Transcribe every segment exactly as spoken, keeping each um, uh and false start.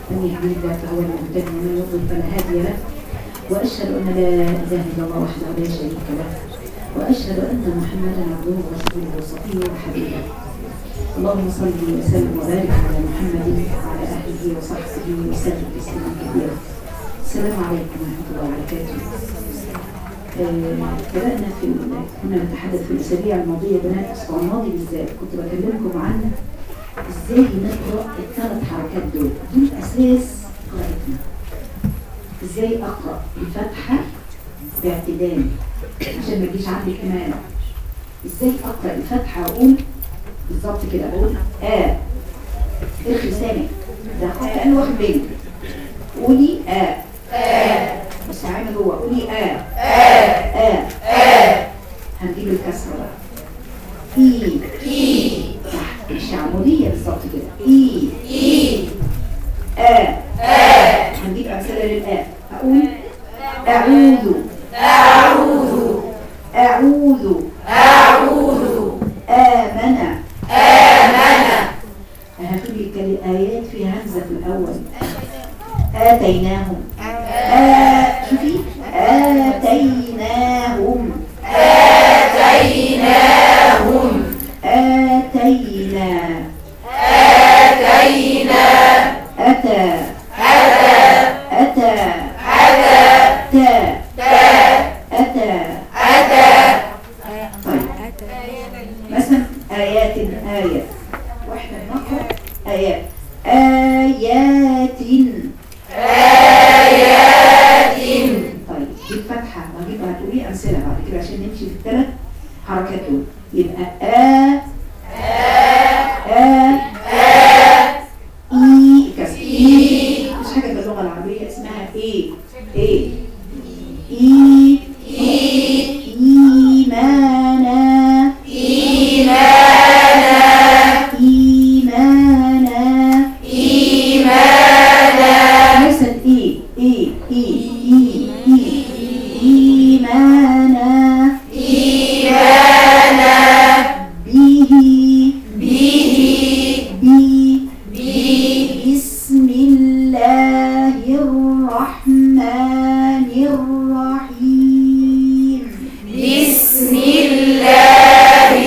من يهدي الله فهو المهتدي ومن يضلل فلا هادي له، واشهد ان لا اله الا الله وحده لا شريك له، واشهد ان محمدا عبده ورسوله وصفيه وحبيبه. اللهم صل وسلم وبارك على محمد وعلى اهله وصحبه وسلم تسليما كثيرا. السلام عليكم ورحمه الله وبركاته. آه بدأنا في كنا نتحدث في الأسابيع الماضية بنات الأسبوع الماضي بالذات، كنت بكلمكم عن إزاي نقرأ الثلاث حركات دول، دول أساس قراءتنا. إزاي أقرأ الفتحة باعتدال عشان ما يجيش عندي كمان. إزاي أقرأ الفتحة وأقول بالظبط كده، بقول آ ارخي لسانك ده كأنه واخد بالي. قولي آ آ بس عامل جوه، قولي آ آ آ آ هنجيب الكسرة بقى. إي إي صح، الشعبودية بالظبط كده. إي إي آ آ هنجيب أمثلة للآ. أقول أعوذ أعوذ أعوذ أعوذ آمن آمن. هتقولي الآيات فيها همزة في الأول. آتيناهم آ شوفي آتيناهم آتيناهم آتينا آتينا أتى أتى أتى أتى تا تا أتى أتى. طيب مثلا آيات آية واحدة نقرأ آيات آيات آيات. طيب دي الفتحة وهجيبها هتقولي أمثلة بعد كده عشان نمشي في الثلاث حركات دول. يبقى آ آ آ إي كسر إي. مش حاجة باللغة العربية اسمها إيه إيه إي إي إيمانا إيمانا إيمانا إيمانا. مثل إيه إيه إيه إيه إيه إيمانا إيمانا به به به بسم الله الرحمن الرحيم بسم الله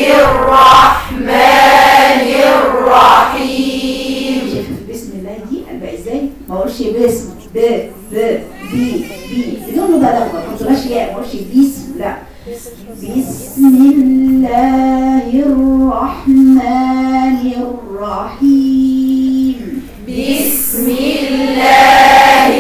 الرحمن الرحيم. شوف بسم الله دي أبقى إزاي؟ ما أقولش بسم ب ب بي بي بدون مبالغة، ما تحطلهاش ياء، ما أقولش بسم، لا بسم الله الرحمن الرحيم بسم الله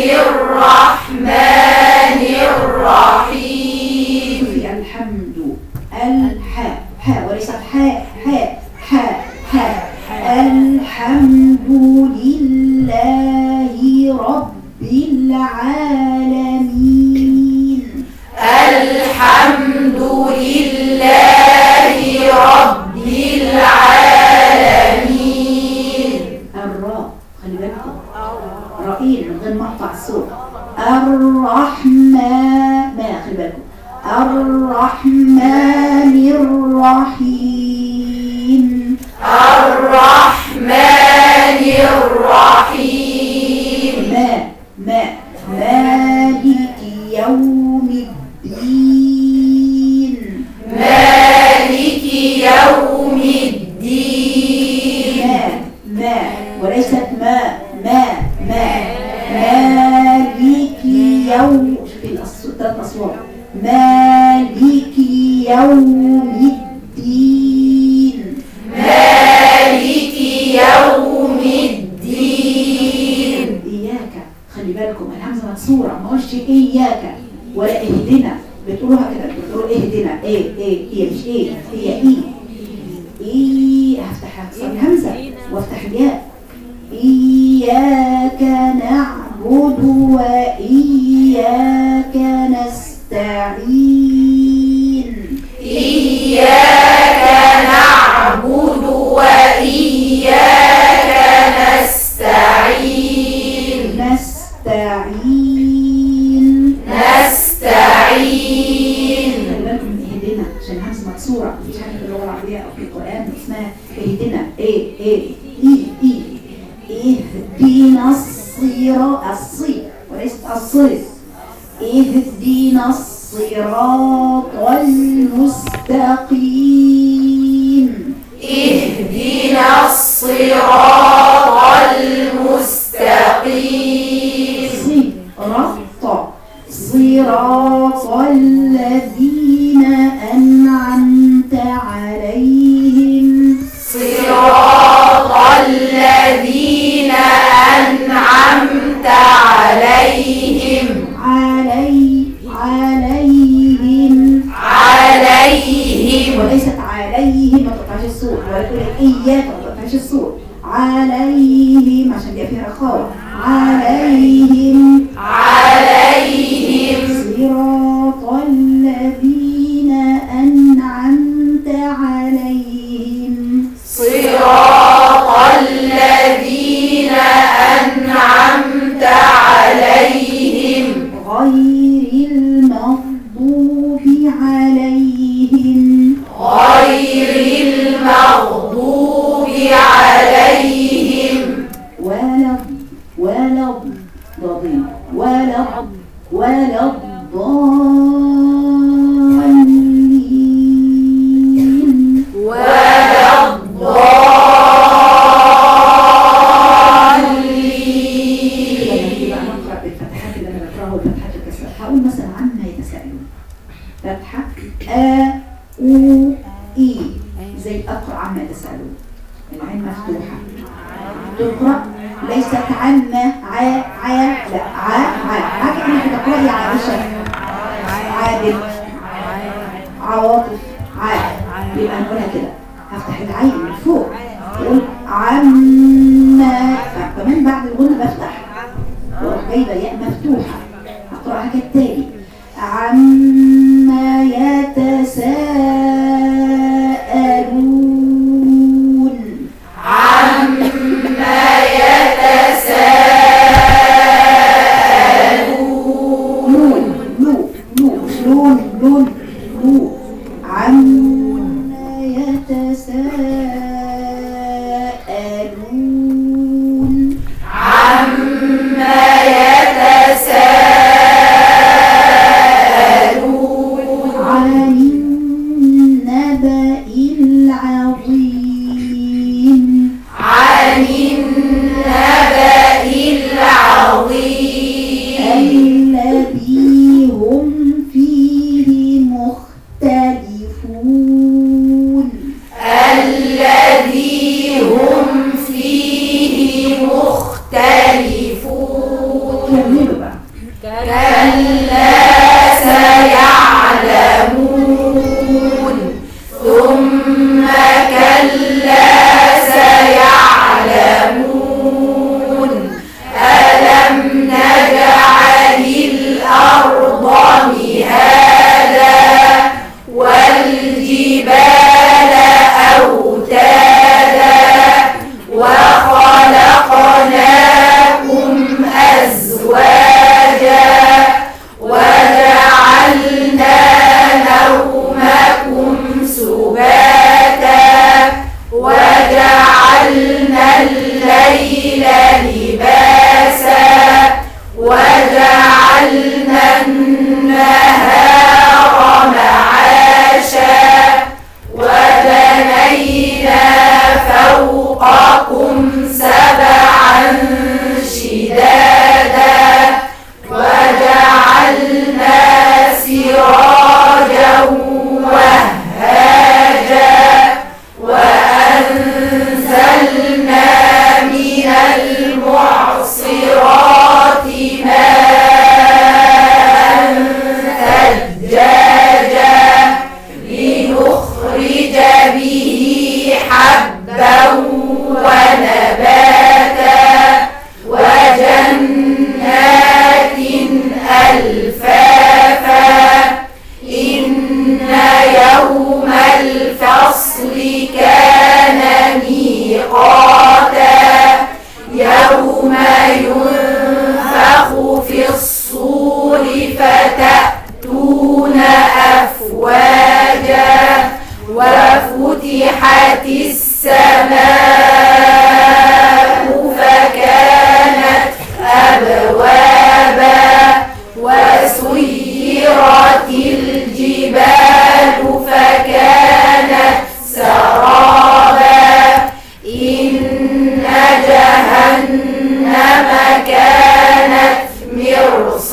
الرحمن الرحيم. في الحمد الحاء حاء وليست حاء حاء حاء حاء. الحمد لله رب العالمين الحمد لله رب العالمين. الراء خلي بالكم رائين من غير مقطع الصوت. الرحمن ما خلي بالكم الرحمن الرحيم الرحمن الرحيم. ما ما مالك يوم الدين مالك يوم الدين. ما ما وليست ما ما ما مالك يوم. شوفي الثلاث أصوات. مالك يوم الدين مالك يوم الدين. إياك خلي بالكم الهمزة مكسورة، ما هوش إياك ولا اهدنا، بتقولوها كده بتقولوا اهدنا ايه ايه هي مش ايه هي ايه ايه. هفتح الهمزة وافتح الياء. إياك نعبد وإياك نستعين إياك نعبد وإياك نستعين نستعين نستعين. خلي بالكم من اهدنا عشان الهمزة مكسورة، مفيش حاجة في اللغة العربية أو في القرآن اسمها اهدنا ايه ايه ايه ايه. اهدنا الصراط الصراط الصي وليست الصي اهدنا الصراط المستقيم اهدنا الصراط المستقيم صراط صراط الذين أنعمت عليهم صراط الذين أنعمت عليهم علي عليهم عليهم وليست عليهم ما تقطعش الصوت ولكن إياك ما تقطعش الصوت عليهم عشان يبقى فيها رخاوة عليهم عليهم صراط الذين أنعمت عليهم صراط الذين أنعمت عليهم غير المغضوب عليهم غير المغضوب عليهم ولا ولا ضالين ولا ولا الضالين ولا الضالين. لما نقرأ بالفتحات اللي أنا بقرأها والفتحات الكسرة هقول مثلا عما يتساءلون فتحة أ أو إي زي أقرأ عما يتساءلون العين مفتوحة تقرأ ليست عما ع ع لا ع ع ع كأنك تقرأي عائشة عادل عواطف ع يبقى نقولها كده هفتح العين من فوق اقول عما كمان بعد الغنى بفتح واروح جايبه ياء مفتوحه هقراها كالتالي عما يتساءلون عما يتساءلون لون لون لون مش لون لون لون عما يتساءلون عما يتساءلون عن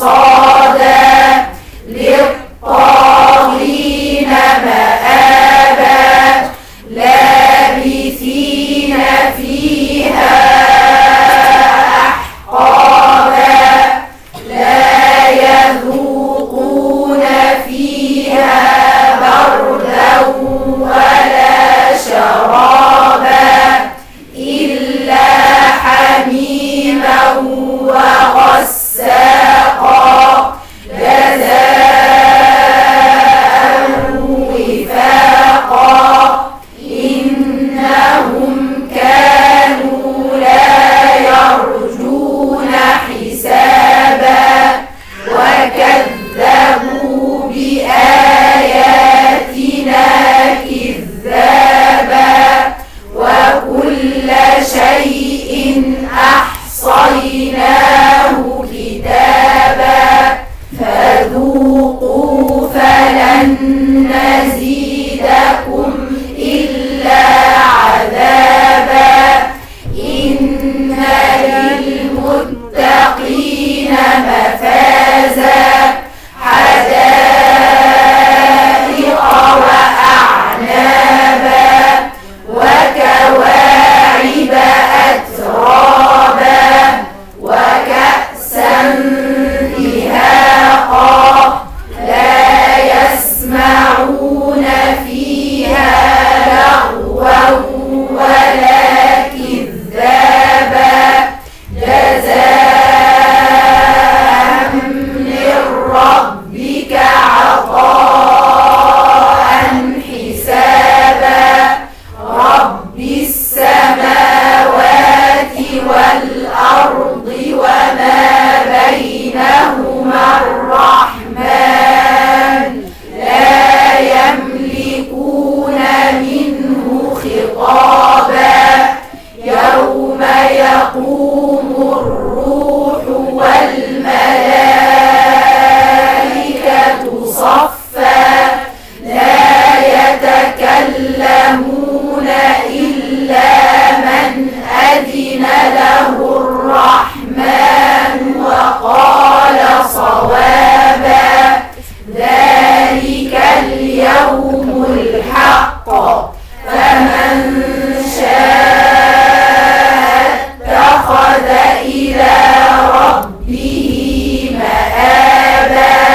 مرصادا للطاغين مآبا لابثين فيها أحقابا لا يذوقون فيها بردا ولا شرابا إلا حميما وغساقا جزاء وفاقا إنهم كانوا لا يرجون حسابا وكذبوا بآياتنا كذابا وكل شيء أحصيناه كتابا فذوقوا فلن نزيدكم إلا عذابا إن للمتقين مفازا حدائق وأعنابا وكواعب أترابا وكأسا دهاقا لا يسمعون فيها لغوا ولا كذابا جزاء من ربك عطاء حسابا رب السماوات والأرض وما بينهما الرحمن لا يملكون منه خطابا يوم يقوم الروح والملائكة صفا لا يتكلمون إلا من أذن له الرحمن وقال صوابا ذلك اليوم الحق فمن شاء اتخذ إلى ربه مآبا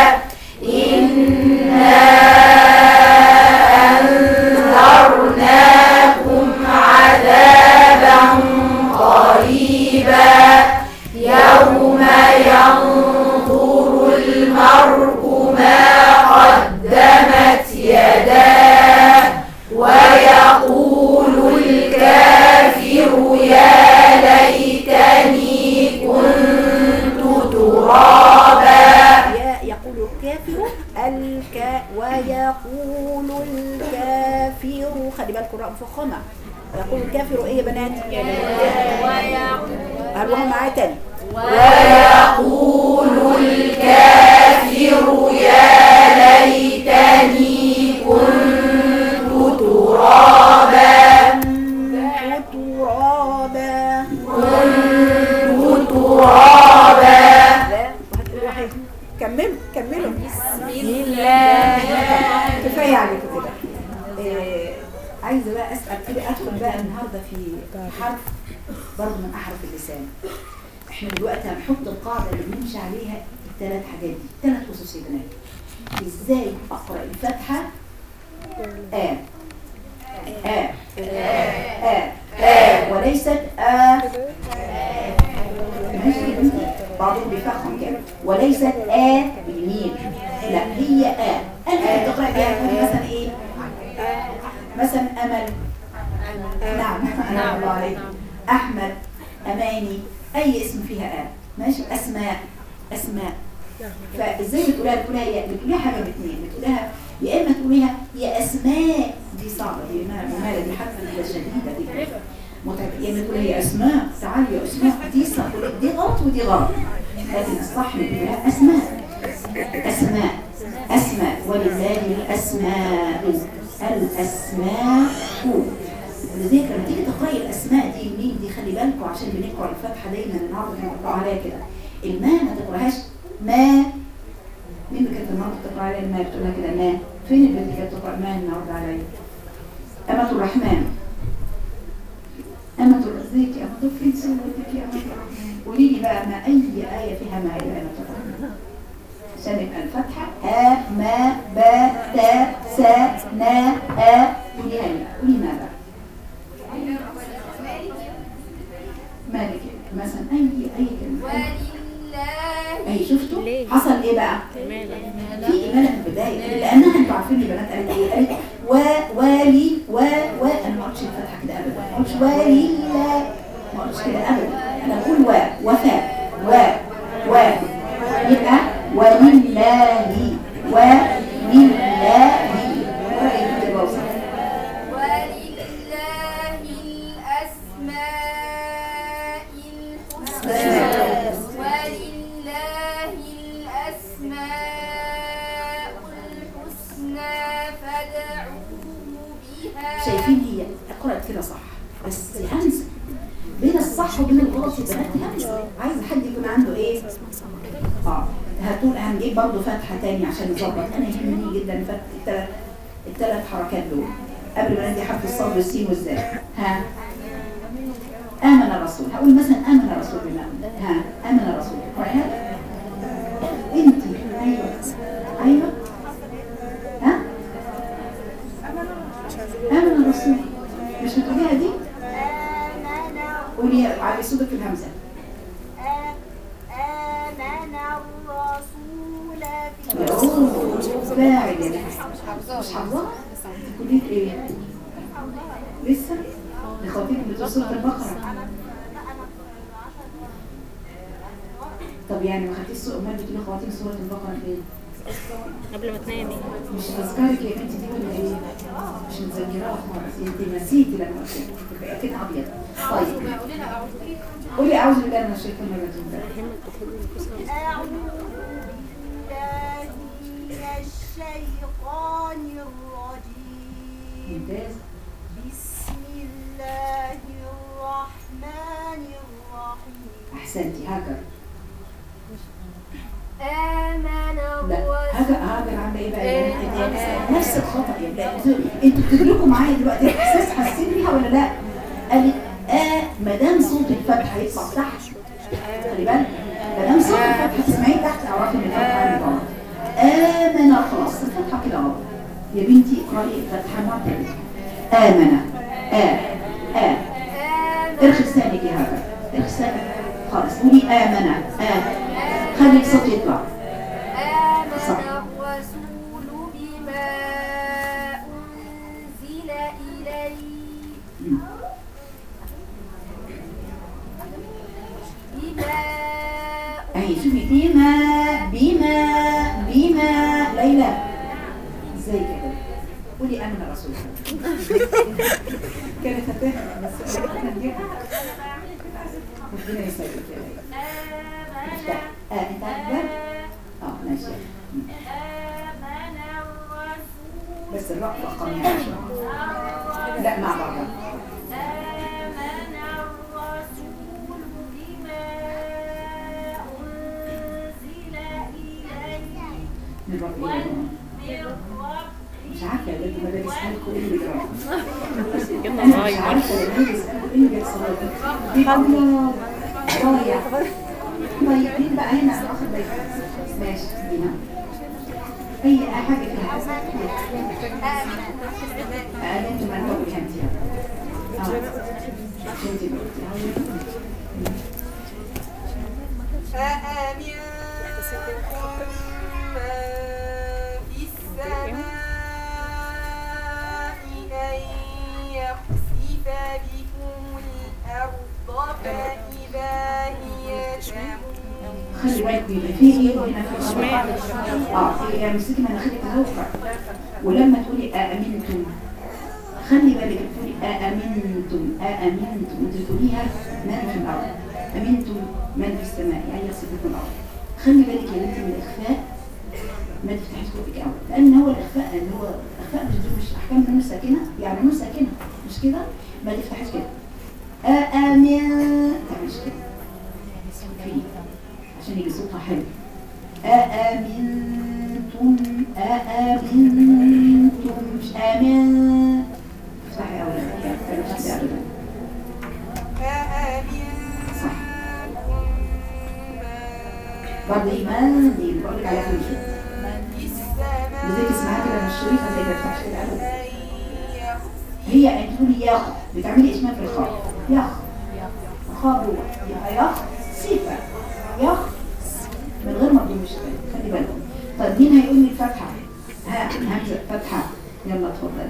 إنا أنذرناكم عذابا قريبا يوم ينظر المرء ما قدمت يداه ويقول الكافر يا ليتني كنت ترابا يقول الكافر الكا ويقول الكافر خلي بالكم الراء مفخمه ويقول الكافر ايه يا بنات؟ قالوها معايا تاني ويقول الكافر يا ليتني كنت ترابا ترابا كنت ترابا كملوا كملوا بسم الله كفايه عليكم كده. إيه عايزه بقى اسال كده ادخل بقى النهارده في حرف برضه من احرف اللسان. احنا دلوقتي هنحط القاعده اللي بنمشي عليها الثلاث حاجات دي، ثلاث اسس يا بنات. ازاي اقرا الفاتحه آ آ آ آ وليست آ ماشي بعضهم بيفخم كده وليست آ باليمين لا هي آ. انت بتقرا بيها مثلا ايه؟ مثلا امل نعم نعم الله عليك احمد اماني اي اسم فيها آ ماشي اسماء اسماء. فازاي بتقولها؟ بتقولها يا بتقولها حاجه باثنين، بتقولها يا اما تقوليها يا اسماء دي صعبه دي مالها دي حرف شديده دي متعبه، يا اما تقولها يا اسماء تعالي يا اسماء دي صح دي غلط ودي غلط، لكن الصح بتقولها اسماء اسماء اسماء ولله الاسماء الاسماء. ولذلك لما تيجي تقراي الاسماء دي مين دي خلي بالكم عشان بنقرا الفاتحه دايما النهارده بنقرا عليها كده الماء ما تقراهاش ما مين اللي كانت النهارده بتقرا عليها ما بتقولها كده ما؟ فين البنت اللي كانت بتقرا ما النهارده عليا؟ أمة الرحمن. أمة ازيك يا أمة؟ فين سوتك يا أمة الرحمن؟ قولي لي بقى ما أي آية فيها ما إلى أمة الرحمن؟ عشان يبقى الفتحة ها ما با تا سا نا آ. قوليها لي قولي ما بقى؟ مالك مثلا أي أي كلمة. أي شفتوا؟ حصل إيه بقى؟ في إمالة في البداية لأنها أنتوا عارفين البنات قالت إيه؟ قالت و والي و و أنا ما قلتش الفتحة كده أبدا، ما قلتش والي لا، ما قلتش كده أبدا، أنا بقول و وفاء و و يبقى ولله ولله ولله الأسماء الحسنى ولله الأسماء الحسنى فادعوه بها. شايفين هي قرأت كده صح بس همزة بين الصح وبين الغلط يا بنات همزة. عايز حد يكون عنده ايه؟ اه هتقول هنجيب برضه فتحة تاني عشان نظبط. انا يهمني جدا الثلاث الثلاث حركات دول قبل ما ندي حرف الصاد والسين والزاي. ها آمن الرسول، هقول مثلا آمن الرسول بالله. ها آمن الرسول قرأها انت. ايوه ايوه ها آمن الرسول مش بتقوليها دي؟ قولي على صوتك الهمزة. آمن الرسول فاعل مش حافظاها؟ كلية ايه؟ لسه؟ لخطيب بتوع سورة البقرة. طب يعني ما خدتيش سوق امال بتقولي خواتيم سورة البقرة فين؟ قبل ما تنامي. مش تذكرك يا بنتي دي ولا ايه؟ مش متذكراها خالص، انت نسيتي لما قلت لك تبقى كده ابيض. طيب قولي اعوذ بالله من الشيطان الرجيم. اعوذ بالله من الشيطان الرجيم. ممتاز. بسم الله الرحمن الرحيم. احسنتي. هاجر. آمن الرسول. هاجر هاجر عامله ايه بقى؟ إيه؟ نفس الخطأ يا بنات. انتوا بتدركوا معايا دلوقتي الاحساس حاسين بيها ولا لا؟ قالت آ ما دام صوت الفتحه يطلع تحت. خلي بالك ما دام صوت الفتحه تسمعيه تحت اعرفي ان الفتحه عندي غلط. آمن خلاص الفتحه كده غلط. يا بنتي اقرأي الفتحه معتدله. آمن آ آ ارخي لسانك يا هاجر، ارخي لسانك خالص. قولي آمن آ خلي الصوت يطلع. آمن الرسول بما أنزل إليه بما أهي شوفي بما بما بما ليلى ازاي كده؟ قولي آمن الرسول. كانت هتفهم بس ربنا يسعدك يا ليلى. اه انت عارفه؟ اه ماشي. آمن الرسول بس الراء رقم يعني لا مع بعضها. آمن الرسول بما أنزل إليه من ربه. مش عارفه يا بنتي ما باجي اسالكم ايه اللي بيجرى. انا مش عارفه لما باجي اسالكم ايه اللي بيحصل لكم. الله ضايع. طيب مين بقى هنا اخد بالك؟ ماشي دينا. اي حاجه فيها آه انتوا ما نقولها انت اه انت قلتي أأمنتم من في السماء أن يخسف بكم الأرض فإذا هي تمور. خلي بالكم يبقى في ايه هنا في الشمال. اه يعني مسكي مناخيرك تتوقع ولما تقولي أأمنتم خلي بالك بتقولي أأمنتم أأمنتم انت تقوليها من في الأرض. أمنتم من في السماء يعني يخسف بكم الأرض. خلي بالك يا بنتي من الإخفاء ما تفتحيش بقك قوي لأن هو الإخفاء اللي هو إخفاء مش مش أحكام نون ساكنة يعني نون ساكنة مش كده ما تفتحيش كده. أأمن مش كده فيه عشان يجي صوتها حلو. أأمنتم أأمنتم مش آمن صح يا أولاد يا مش كده أبدا صح برضه إيمان دي بقول لك على كل شيء بذلك اسمها كده من الشريطة زي ما بتفتحش كده أبدا هي أن تقولي ياخ بتعملي إشمام في الخاء ياخ خابوا يبقى ياخ صفة ياخ من غير ما تضمش خلي بالكم. طيب مين هيقول لي الفتحة؟ ها همزة فتحة يلا اتفضل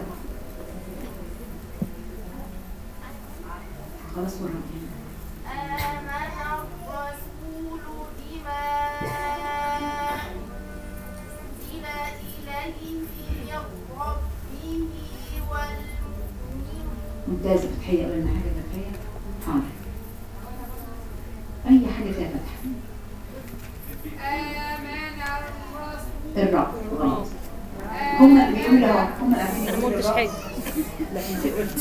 خلاص ورا آمن الرسول بما أنزل إليه من ربه والمؤمنون. ممتازة فتحية قلنا حاجة فتحية حاضر أي حاجة فيها فتحة آمن الرسول الرب غلط هم اللي بيقولوا لها هم اللي انا ما قلتش حاجه. لا انت قلت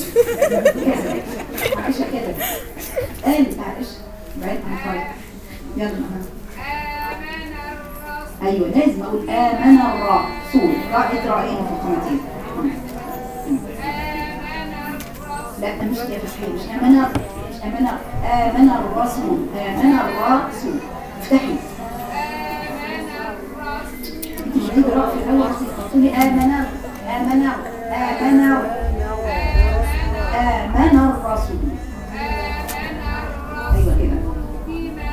عائشة كده قالت عائشة بعيد عن خالد يلا أنا آمن الرسول أيوة لازم أقول آمن الرسول رأيت رأيين مفخمتين لا مش كده مش آمن مش آمن آمن الرسول آمن الرسول افتحي انت مش دي قراءة في الأول تقولي آمن آمن آمن آمن الرسول أيوة كده بما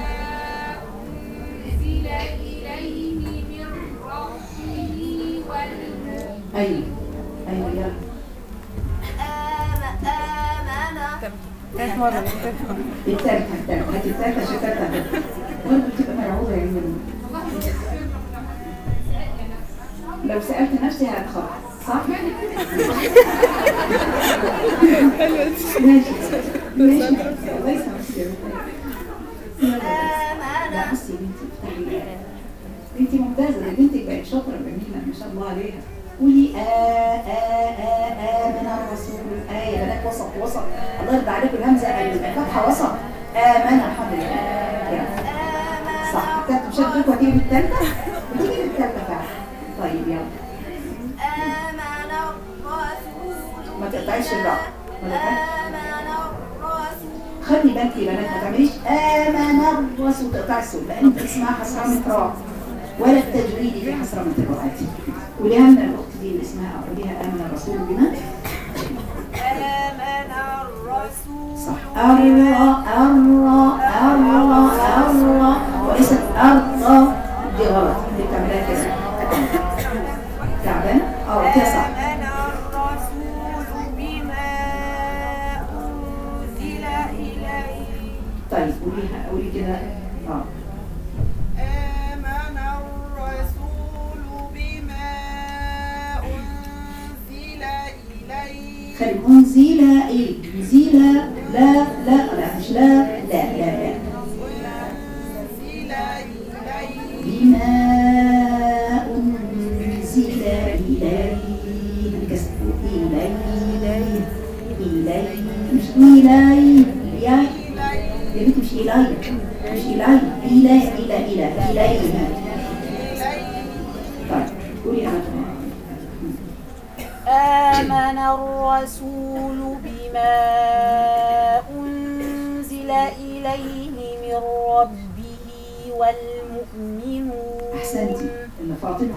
أنزل إليه من ربه والمؤمنون. أيوة أيوة يلا آمن ثالث مرة التالتة التالتة هاتي التالتة عشان التالتة برضه بتبقى مرعوبة يا عيني لو سألت نفسي هتخاف صح؟ ماشي ماشي الله يسامحك لا بصي يا بنتي افتحي بنتي ممتازة يا بنتك بقت شاطرة جميلة ما شاء الله عليها قولي آ آ آ آمن الرسول آ يا بنات وسط وسط الله يرضى عليكم الهمزة الفتحة وسط آمن الحمد لله صح التالتة مش هتقولكوا هتيجي بالتالتة بتيجي بالتالتة فعلا طيب يلا آمن الرسول ما تقطعيش الراء ما تقطعيش آمن الرسول خلي بالك يا بنات ما تعمليش آمن الرسول تقطعي الصوت لأن انت اسمها حسرمة راء ولا التجويد في حسرمة الراء قوليها من الأخت دي اللي اسمها قوليها آمن الرسول بما آمن الرسول صح الراء الراء الراء الراء وليست الراء دي غلط دي بتعملها كده تعبانة؟ اه كده صح آمن الرسول بما أنزل إليه. طيب قوليها قولي كده اه آمن الرسول بما أنزل إليه. خلي أنزل إيه أنزل لا لا لا مش لا لا لا لا أنزل إليه بما أنزل إليه الكسر إليه إليه مش إليه يا يا بنت مش إليه مش إليه إلى إلى إلى إليه طيب قولي أنا آمن الرسول بما أنزل إليه من ربه والمؤمنون. أحسنتي إلا فاطمة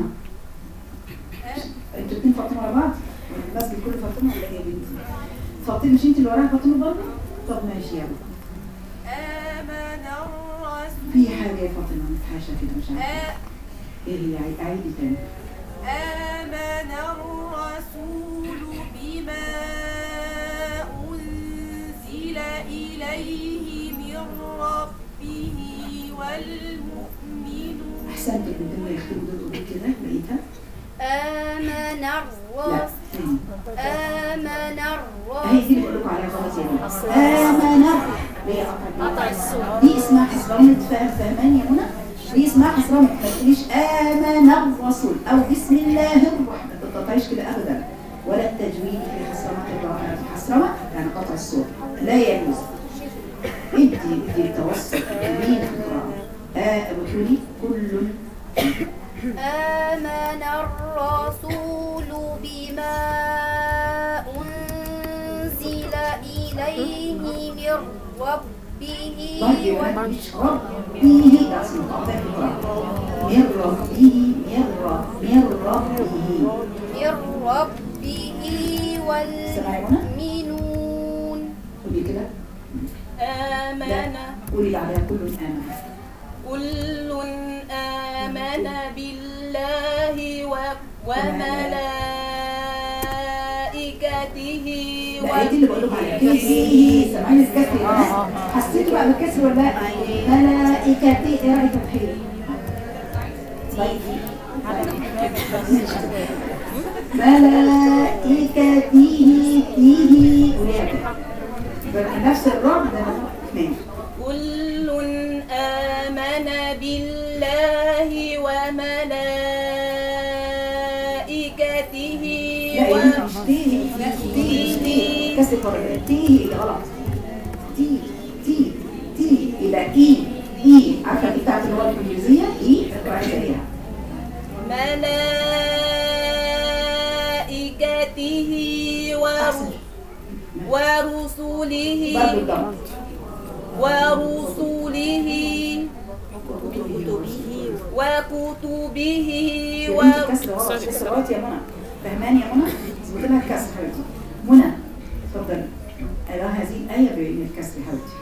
انتوا اتنين فاطمة على بعض بس بكل فاطمة ولا ايه يا بنتي فاطمة مش انت اللي وراها فاطمة برضه طب ماشي يلا آمن الرسول في حاجة يا فاطمة متحاشة كده مش عارفة ايه هي عيدي تاني آمن الرسول بما أنزل إليه من ربه والمؤمنون. أحسنت يا بنت الله يختم دول قولي كده لقيتها آمن لا الرسول تاني آمن اهي الرسول دي اللي بقول لكم عليها خلاص يا بنت آمن ليه قطع قطع الصوت. دي اسمها حسرمة فاهمان يا منى دي اسمها حسرمة ما تقوليش آمن الرسول أو بسم الله الرحمن ما تقطعيش كده أبدا ولا التجويد في حسرمة الرحمن حسرمة يعني قطع الصوت لا يجوز ادي ادي التوسط بين القراءة آه وتقولي كل آمن الرسول بما أنزل إليه من ربه طيب مش ربه ده اسمه قاطع من ربه من رب من ربه من ربه والمؤمنون. قولي كده. آمن. قولي بعدها كل آمن. كل آمن بالله وملائكته. لا هي دي اللي بقول لكم عليها كده. سامعين الكسر يا بنات؟ حسيتوا بقى بالكسر ولا لا؟ ملائكته ايه رايك في الحين؟ طيب ملائكته فيه ولاد نفس الرب ده ماشي. كل آمن بالله وملائكته. لا يا مش تيه لا تيه كسر فرق تيه غلط. تي تي تي يبقى اي اي عارفه دي بتاعت اللغه الانجليزيه اي اقراي زيها. ملائكته ورسله برضه الضغط ورسله وكتبه و كسر غلط كسر غلط يا منى. فهماني يا منى؟ اظبط لها الكسر حبيبتي. منى اتفضلي. اقرا هذه الايه بين الكسر حبيبتي.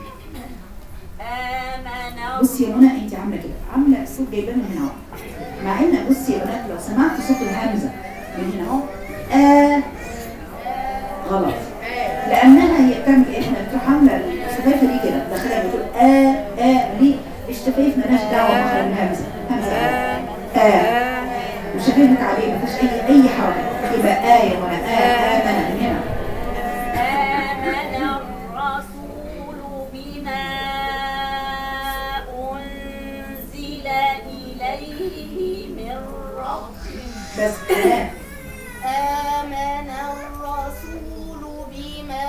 آمن. بصي يا منى انت عامله كده عامله الصوت جايباه من هنا اهو. مع ان بصي يا بنات لو سمعتوا صوت الهمزه من هنا اهو آه غلط. لانها هي بتعمل ايه؟ احنا بتروح عامله الشفايفه دي كده داخلها بتقول اه اه ليه؟ الشفايف مالهاش دعوه بمخرج الهمزه. همزه اه اه وشفايفك عليه ما فيش اي اي حركه. يبقى اه يا منى اه امن من هنا. آمن الرسول بما أنزل إليه من ربه. بس اه آمن الرسول بما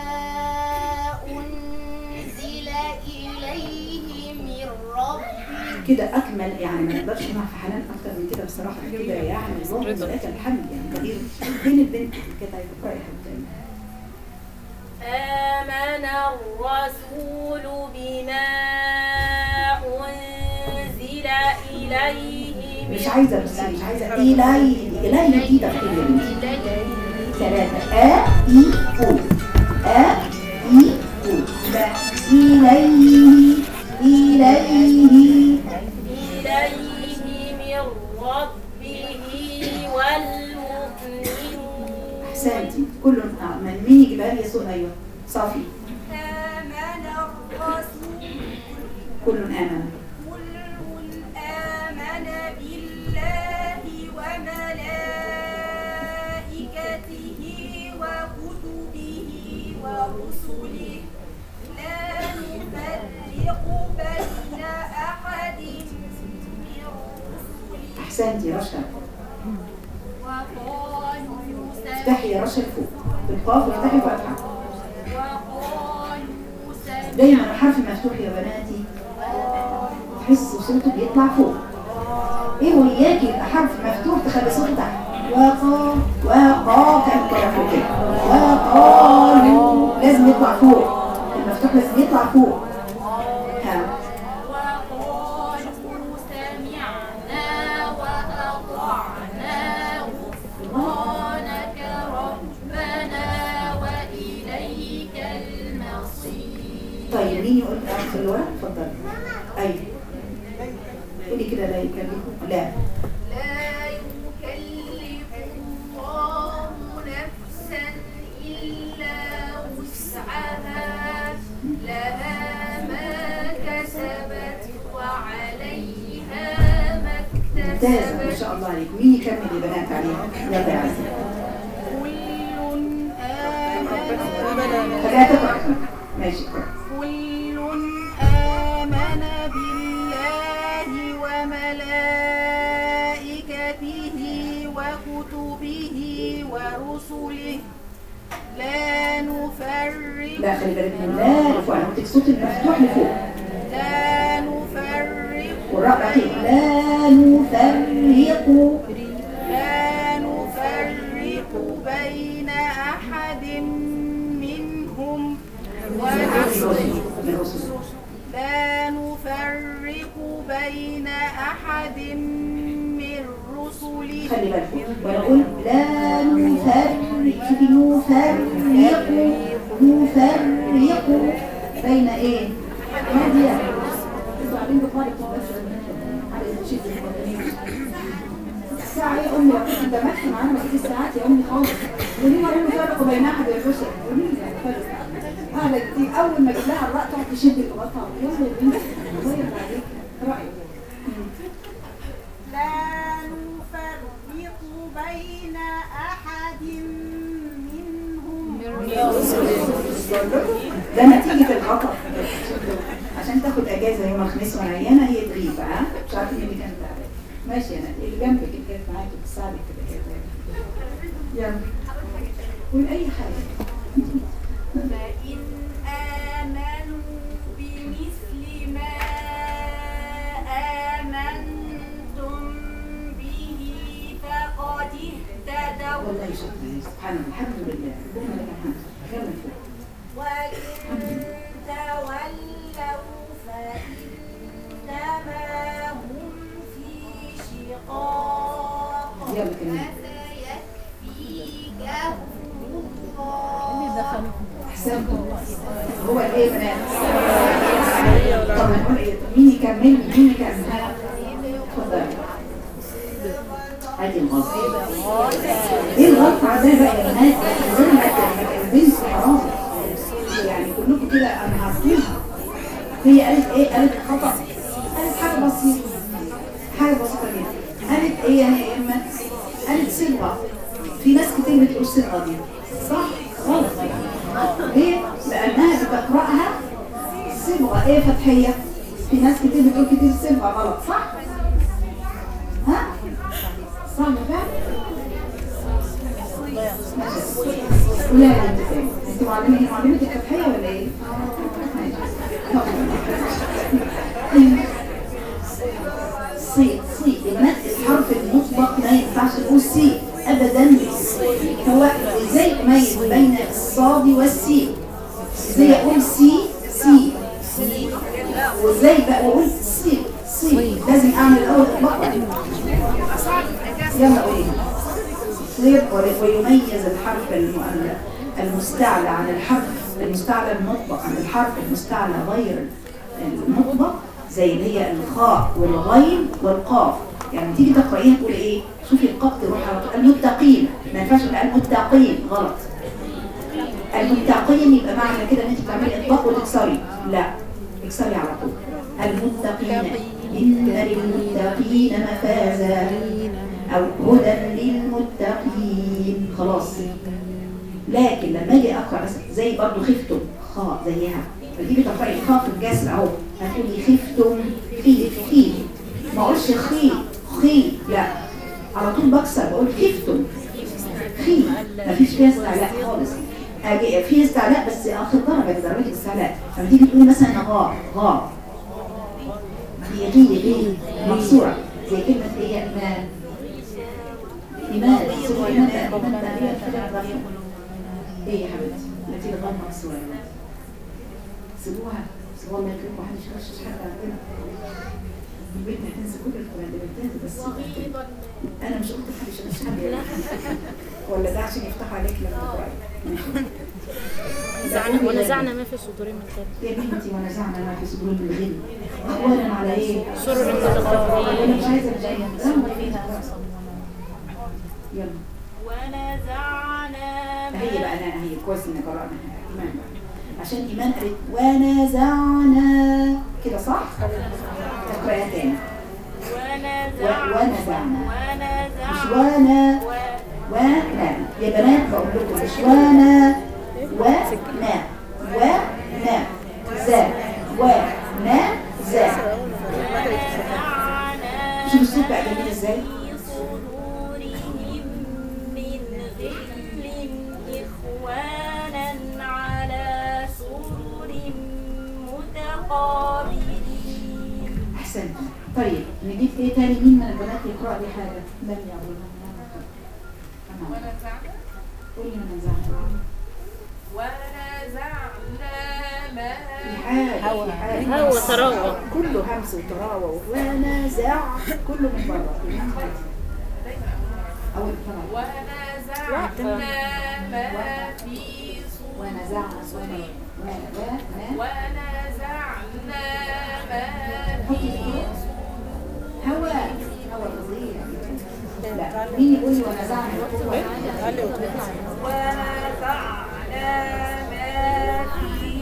أنزل إليه من ربه. كده اكمل يعني ما نقدرش نقع في حنان اكتر من كده بصراحه كده يعني اللهم لك الحمد يعني كبير. فين البنت كده هتقراي حبيبتي؟ آمن الرسول بما أنزل إليه من مش عايزه بس مش عايزه الهي الهي دي داخل يا بنتي. ثلاثه ا اي او ا اي او لا اليه اليه إليه من ربه والمؤمنون. احسنتي. كل من مين يجيبها لي يا سوق؟ ايوه صافي. آمن الرسول كل امن كل آمن بالله وملائكته وكتبه ورسله لا نفرق بين أحد من رسله. احسنتي يا رشا. وقالوا افتحي يا رشا لفوق بالقاف وافتحي فتحه. وقالوا سمعنا دايما الحرف مفتوح يا بناتي تحسوا صوته بيطلع فوق. ايه وياكي يبقى حرف مفتوح تخلي صوته تحت. وقا وقا كان طالع فوق كده. وقالوا لازم يطلع فوق. المفتوح لازم يطلع فوق. ها وقالوا سمعنا وأطعنا غفرانك ربنا وإليك المصير. طيب مين يقول في الورق؟ اتفضلي. ايوه قولي كده. لا يكلف لا لا يكلف الله نفسا إلا وسعها لها ما كسبت وعليها ما ممتازه ما اكتسبت. شاء الله عليك. مين يكمل يا بنات عليها؟ يلا يا عزيزي. كل آمن خليها تقرا. ماشي كل آمن بالله وملائكته وكتبه ورسله لا نفرق لا خلي بالك من لا لفوق. انا قلت صوت المفتوح لفوق لا نفرق والراء اخير لا نفرق لا نفرق بين أحد منهم لا نفرق بين أحد من رسله خلي بالكم ونقول لا نفرق شوفي نفرق نفرق بين ايه؟ هادية انتوا قاعدين بطارق بس على الشيء الساعة يا أمي انت ماشي معانا ما تيجي الساعات يا أمي خالص وليه ما نفرق بين أحد من رسله وليه نفرق هذا دي أول ما جيت لها الرأي تقعد تشد الغطاء يلا يا بنتي الله يرضى عليك رأيك لا نفرق بين أحد منهم ده نتيجة الخطأ عشان تاخد اجازة يوم الخميس وانا عيانة هي تغيب ها مش عارفة مين اللي كانت تعبانة ماشي انا اللي جنبك اللي كانت معاكي بتساعدك كده كده يلا قول اي حاجة فإن آمنوا بمثل ما آمنتم به فقد اهتدوا والله شكرا سبحان الله الحمد لله اللهم لك الحمد كمل فوق وإن تولوا فإنما هم في شقاق يلا كمل فسيكفيكهم الله احسنتم هو الايه بنات طب هنقول ايه مين يكمل مين يكمل اتفضلي هاتي الغلطة ايه الغلطة عندنا بقى يا بنات غير ما البنت حرام يعني كلكم كده انا عارفينها هي قالت ايه قالت خطأ قالت حاجة بسيطة حاجة بسيطة جدا قالت ايه يعني يا اما قالت صبغة في ناس كتير بتقول صبغة دي صح غلط ليه؟ لأنها بتقرأها صبغة ايه فتحية في ناس كتير بتقول كتير صبغة غلط صح؟ ها؟ صح فعلا؟ لا لا انت فاهم انت معلمة هي معلمة الفتحية ولا ايه؟ صي صي البنات الحرف المطبق ما ينفعش نقول سي ابدا هو ازاي اميز بين الصاد والسين ازاي اقول سي سي وازاي بقى اقول سي سي لازم اعمل الاول اطباق يلا قولي صيغ ويميز الحرف المستعلى عن الحرف المستعلى المطبق عن الحرف المستعلى غير المطبق زي اللي هي الخاء والغين والقاف يعني تيجي تقرأيها تقول ايه شوفي القاف تروح على طول المتقين ما ينفعش تقول المتقين غلط المتقين يبقى معنى كده ان انت بتعملي اطباق وتكسري لا اكسري على طول المتقين إن للمتقين مفازا أو هدى للمتقين خلاص لكن لما اجي اقرا زي برضو خفتم خاء زيها فتيجي تقراي الخاء في الجسر اهو هتقولي خفتم خي خي ما اقولش خي خي لا على طول بكسر بقول خفتم خي مفيش فيها استعلاء خالص اجي فيها استعلاء بس اخر درجه درجه الاستعلاء لما تيجي تقولي مثلا غاء غاء هي غي غي مكسوره زي كلمه ايه ايمان ايمان سوى ايمان ايمان تقريبا كده ايه يا حبيبتي التي الغاء مكسوره سيبوها سيبوها ما يكرمكم محدش يخشش حد عندنا البيت هتنسى كل القرآن ده بتنسى بس انا مش قلت محدش يخش حد ولا ده عشان يفتح عليك لما تقرأي ونزعنا ما في صدورهم من غل يا بنتي ونزعنا ما في صدورهم من غل اخوانا على ايه سرر متقابلين انا مش عايزه الجايه يلا ونزعنا هي بقى انا هي كويس ان قرانا ايمان بقى عشان ايمان قالت ونزعنا كده صح تقراها تاني ونزعنا مش وانا وانا يا بنات بقول لكم مش وانا ونا ونا زا ونا زا شوف الصوت بقى جميل ازاي احسنت طيب نجيب ايه تاني؟ مين من البنات يقرأ لي حاجة؟ لم يقول قولي من نزعنا ونزعنا ما هوا هوا تراوى كله همس وتراوى ونزع كله من بره أول طبعا ونزعنا ما في ونزعنا صوتنا ونزعنا ونزعنا ما في هوا هوا فظيع. لا مين يقول لي ونزعنا القوة؟ ونزعنا ما في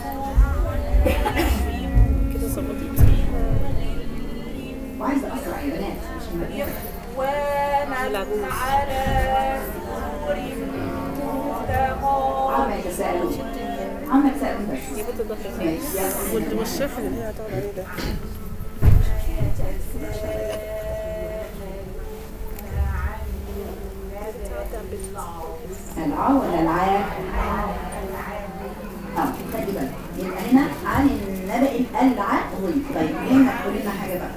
وعايزة أسرع يا بنات مش المدينة. ونزل على سور مستقام عما يتساءلون عما يتساءلون بس ماشي. والشفل اللي هي هتقعد عليه ده العا ولا العا؟ اه خلي بالك يبقى هنا عن النبأ العظيم. طيب مين هتقول لنا حاجة بقى؟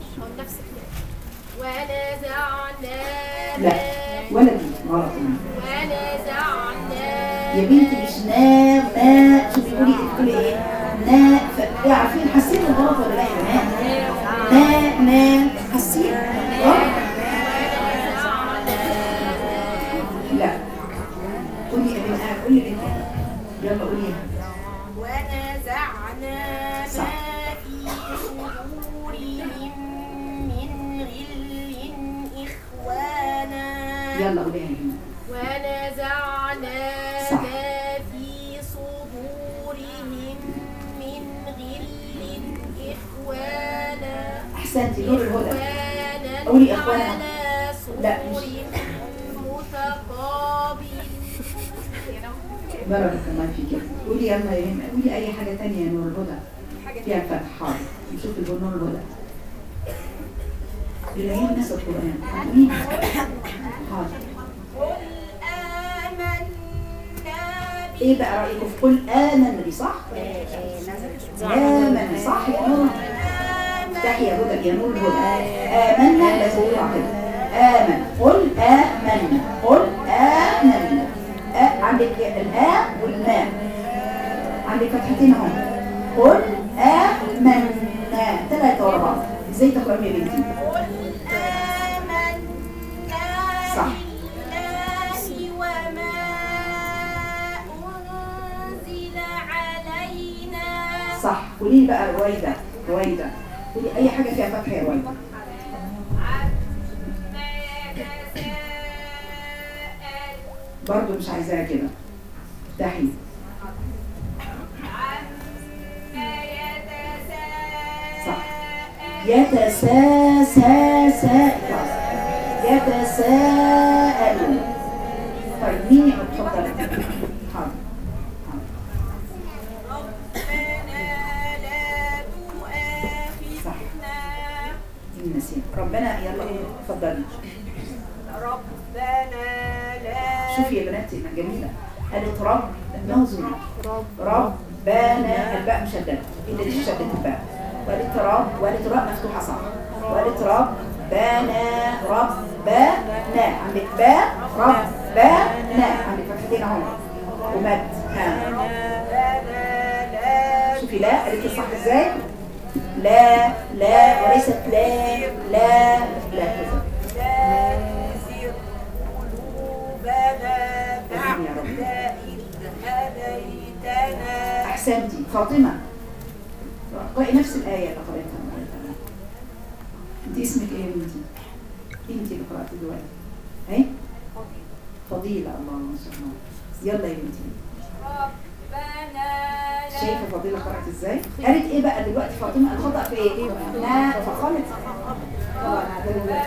ونزعنا لا ولا دي غلط. ونزعنا يا بنتي مش نا ما شوفي قولي تقولي ايه؟ نا ف... إيه عارفين حاسين الغلط ولا لا يا بنات؟ نا نا حاسين؟ غلط؟ لا قولي يا بنتي قولي بنتي يلا قوليها. ونزعنا ما في صدورهم من غل إخوانا يلا قوليها يا بنتي. ونزعنا صح. ما في صدورهم من غل إخوانا احسنتي نور الهدى. إخوانا قولي إخوانا. على لا، سرر متقابل بارك الله فيك. قولي يلا يا هند قولي اي حاجه ثانيه يا نور الهدى فيها فتح. حاضر نشوف نور الهدى يلاقيها ناس القران. قولي حاضر. قل آمنا ايه بقى رايكم في قل امن دي صح؟ امن صح يا نور. افتحي يا هدى يا نور الهدى. امنا لازم تطلع كده. امن قل امنا قل امنا. آه عندك الآ والماء عندك فتحتين اهو. قل آمنا ثلاثة ورا بعض. ازاي تقرأي يا بنتي؟ قل آمنا صح. بالله وما أنزل علينا صح. قولي لي بقى رويدة رويدة قولي أي حاجة فيها فتح يا رويدة. عما يتساءل برضو مش عايزاها كده. افتحي. عما يتساءل صح. يتسا سا سا يتساءلون. طيب مين يقول؟ اتفضل. حاضر. ربنا لا تؤاخذنا النسيم. ربنا يلا اتفضلي. ربنا لا شوفي يا بناتي جميلة. قالت رب نوزن ربنا الباء مشددة. ايه اللي شدت الباء؟ وقالت رب وقالت راء مفتوحة صح. وقالت ربنا ربنا عندك باء ربنا عندك فتحتين اهو ومد. ها شوفي لا قالت صح ازاي؟ لا لا وليست لا لا لا كذا. تزغ قلوبنا بعد إذ هديتنا. أحسنتي. فاطمة اقرأي نفس الآية اللي قرأتها. انت اسمك ايه يا بنتي؟ انت اللي قرأتي دلوقتي اهي فضيلة. الله ما شاء الله. يلا يا بنتي. ربنا لا شايفة فضيلة قرأت ازاي؟ قالت ايه بقى دلوقتي فاطمة؟ الخطأ في ايه؟ نا فخلت. طبعا ربنا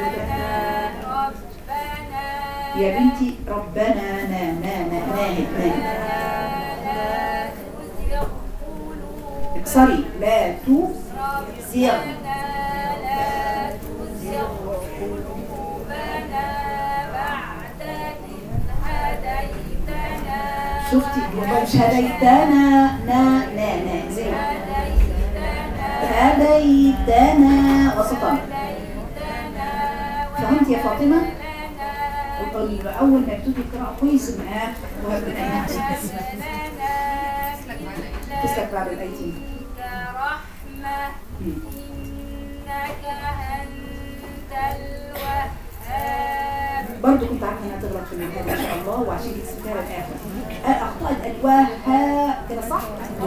يا بنتي ربنا نا نا نا ناهد ناهد. لا تزغ قلوبنا اكسري لا تو زيغ. لا تزغ قلوبنا بعد إذ هديتنا. شفتي يبقى مش هديتنا نا نا نا زي هديتنا هديتنا أحسنت يا فاطمة. أول ما يبتدي القراءة كويس معاه وهب لنا تسلك بعد الآيتين. رحمة إنك أنت الوهاب. برضو كنت عارفة انها تغلط في المكان ان شاء الله وعشان كده سبتها للاخر. اخطأت الوهاب كده صح؟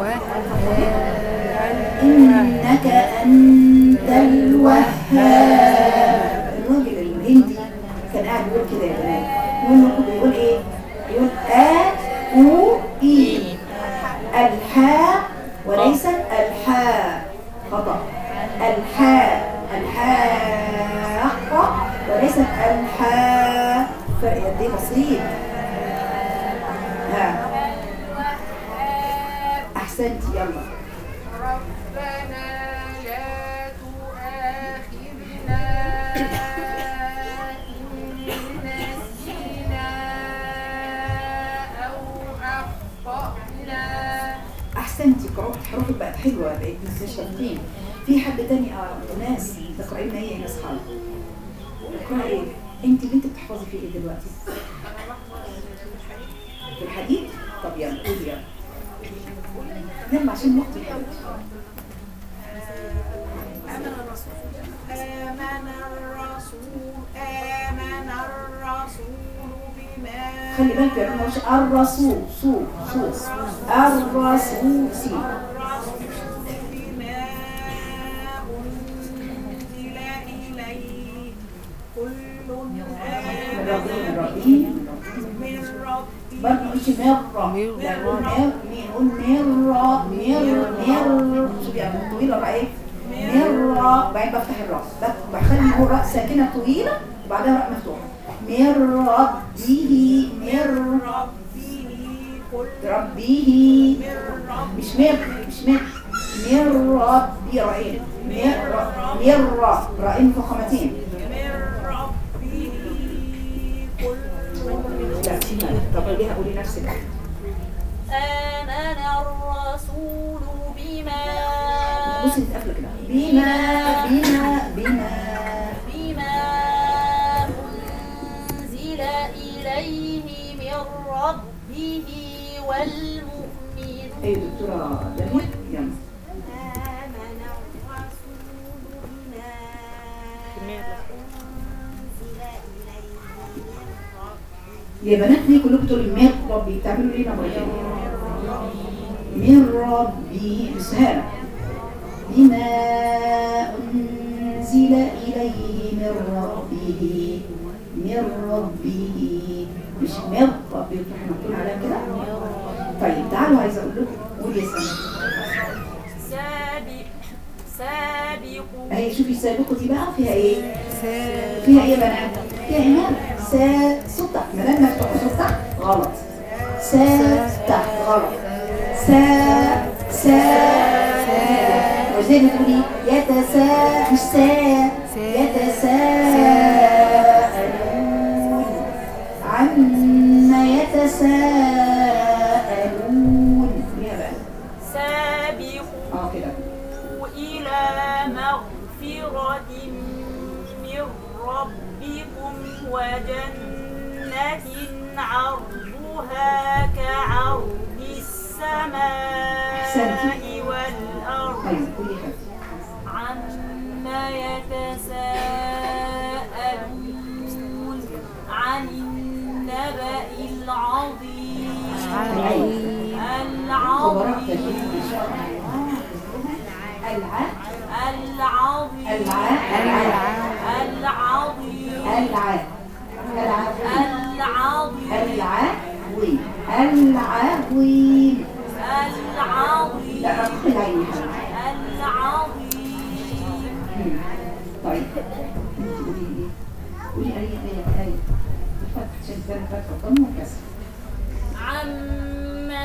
انك انت الوهاب. الراجل الهندي كان قاعد يقول كده يا بنات، يقول له بيقول ايه؟ يقول ا او اي الحاء وليس الحاء. خطأ. الحاء الحاء وليست الحاء. فرق قد ايه بسيط. ها احسنت. يلا. ربنا لا تؤاخذنا إن نسينا أو أخطأنا. احسنتي. قراءة حروفك بقت حلوة، بقيت مستشفين. في حد تاني اه ناس تقرأي لنا ايه يا اصحاب؟ اقرأي ايه؟ انت اللي انت بتحفظي فيه ايه دلوقتي؟ في الحديد؟ طب يلا قولي يلا. يلا عشان وقت الحديد. آمن الرسول آمن الرسول آمن الرسول بما خلي بالك يا رنا، مش الرسول صو صو الرسول سي بما أنزل إليه كل من آمن ربي من ربي من ربه برضه مش مرة لا نقول مر نقول مرة مر مر شوفي يا طويلة بقى ايه مرة. بعدين بفتح الراء بخلي الراء ساكنة طويلة وبعدها راء مفتوحة. من ربه من ربه كل ربه من ربه مش مر مش مر من ربي رأين من من رأين فخمتين. من ربه كل لا طب قوليها قولي نفسك. آمن الرسول بما بصي تتقفل كده بما بما بما بما أنزل إليه من ربه والمؤمنون. ايه دكتورة دنيا يلا. آمن الرسول بما أنزل إليه من ربه يا بنات ليه كلكم تقولوا من ربي؟ بتعملوا ليه مرتين؟ من ربي سهلة. بما أنزل إليه من ربه من ربه مش من ربي. احنا بنقول عليها كده. طيب تعالوا عايزة أقول لكم قولي يا سنة. سابق سابقوا اهي شوفي السابقة دي بقى فيها ايه؟ فيها ايه يا بنات؟ فيها إمام سا سطح ملان مفتوح سطح غلط. سا سطح غلط. سا سا وزي ما تقولي يتسا مش سا يتساءلون عما يتساءلون. يا بقى سابقوا اه كده. إلى مغفرة من ربكم وجنة عرضها كعرض السماء والأرض طيب قولي حاجة. عما يتساءلون عن النبأ العظيم العظيم الع العظيم الع العظيم الع العظيم العظيم العظيم العظيم لا رقم العين يا حبيبي. العظيم. طيب قولي ايه؟ قولي اي ايه ايه الفتح عشان تبان فتح ضم وكسر. عما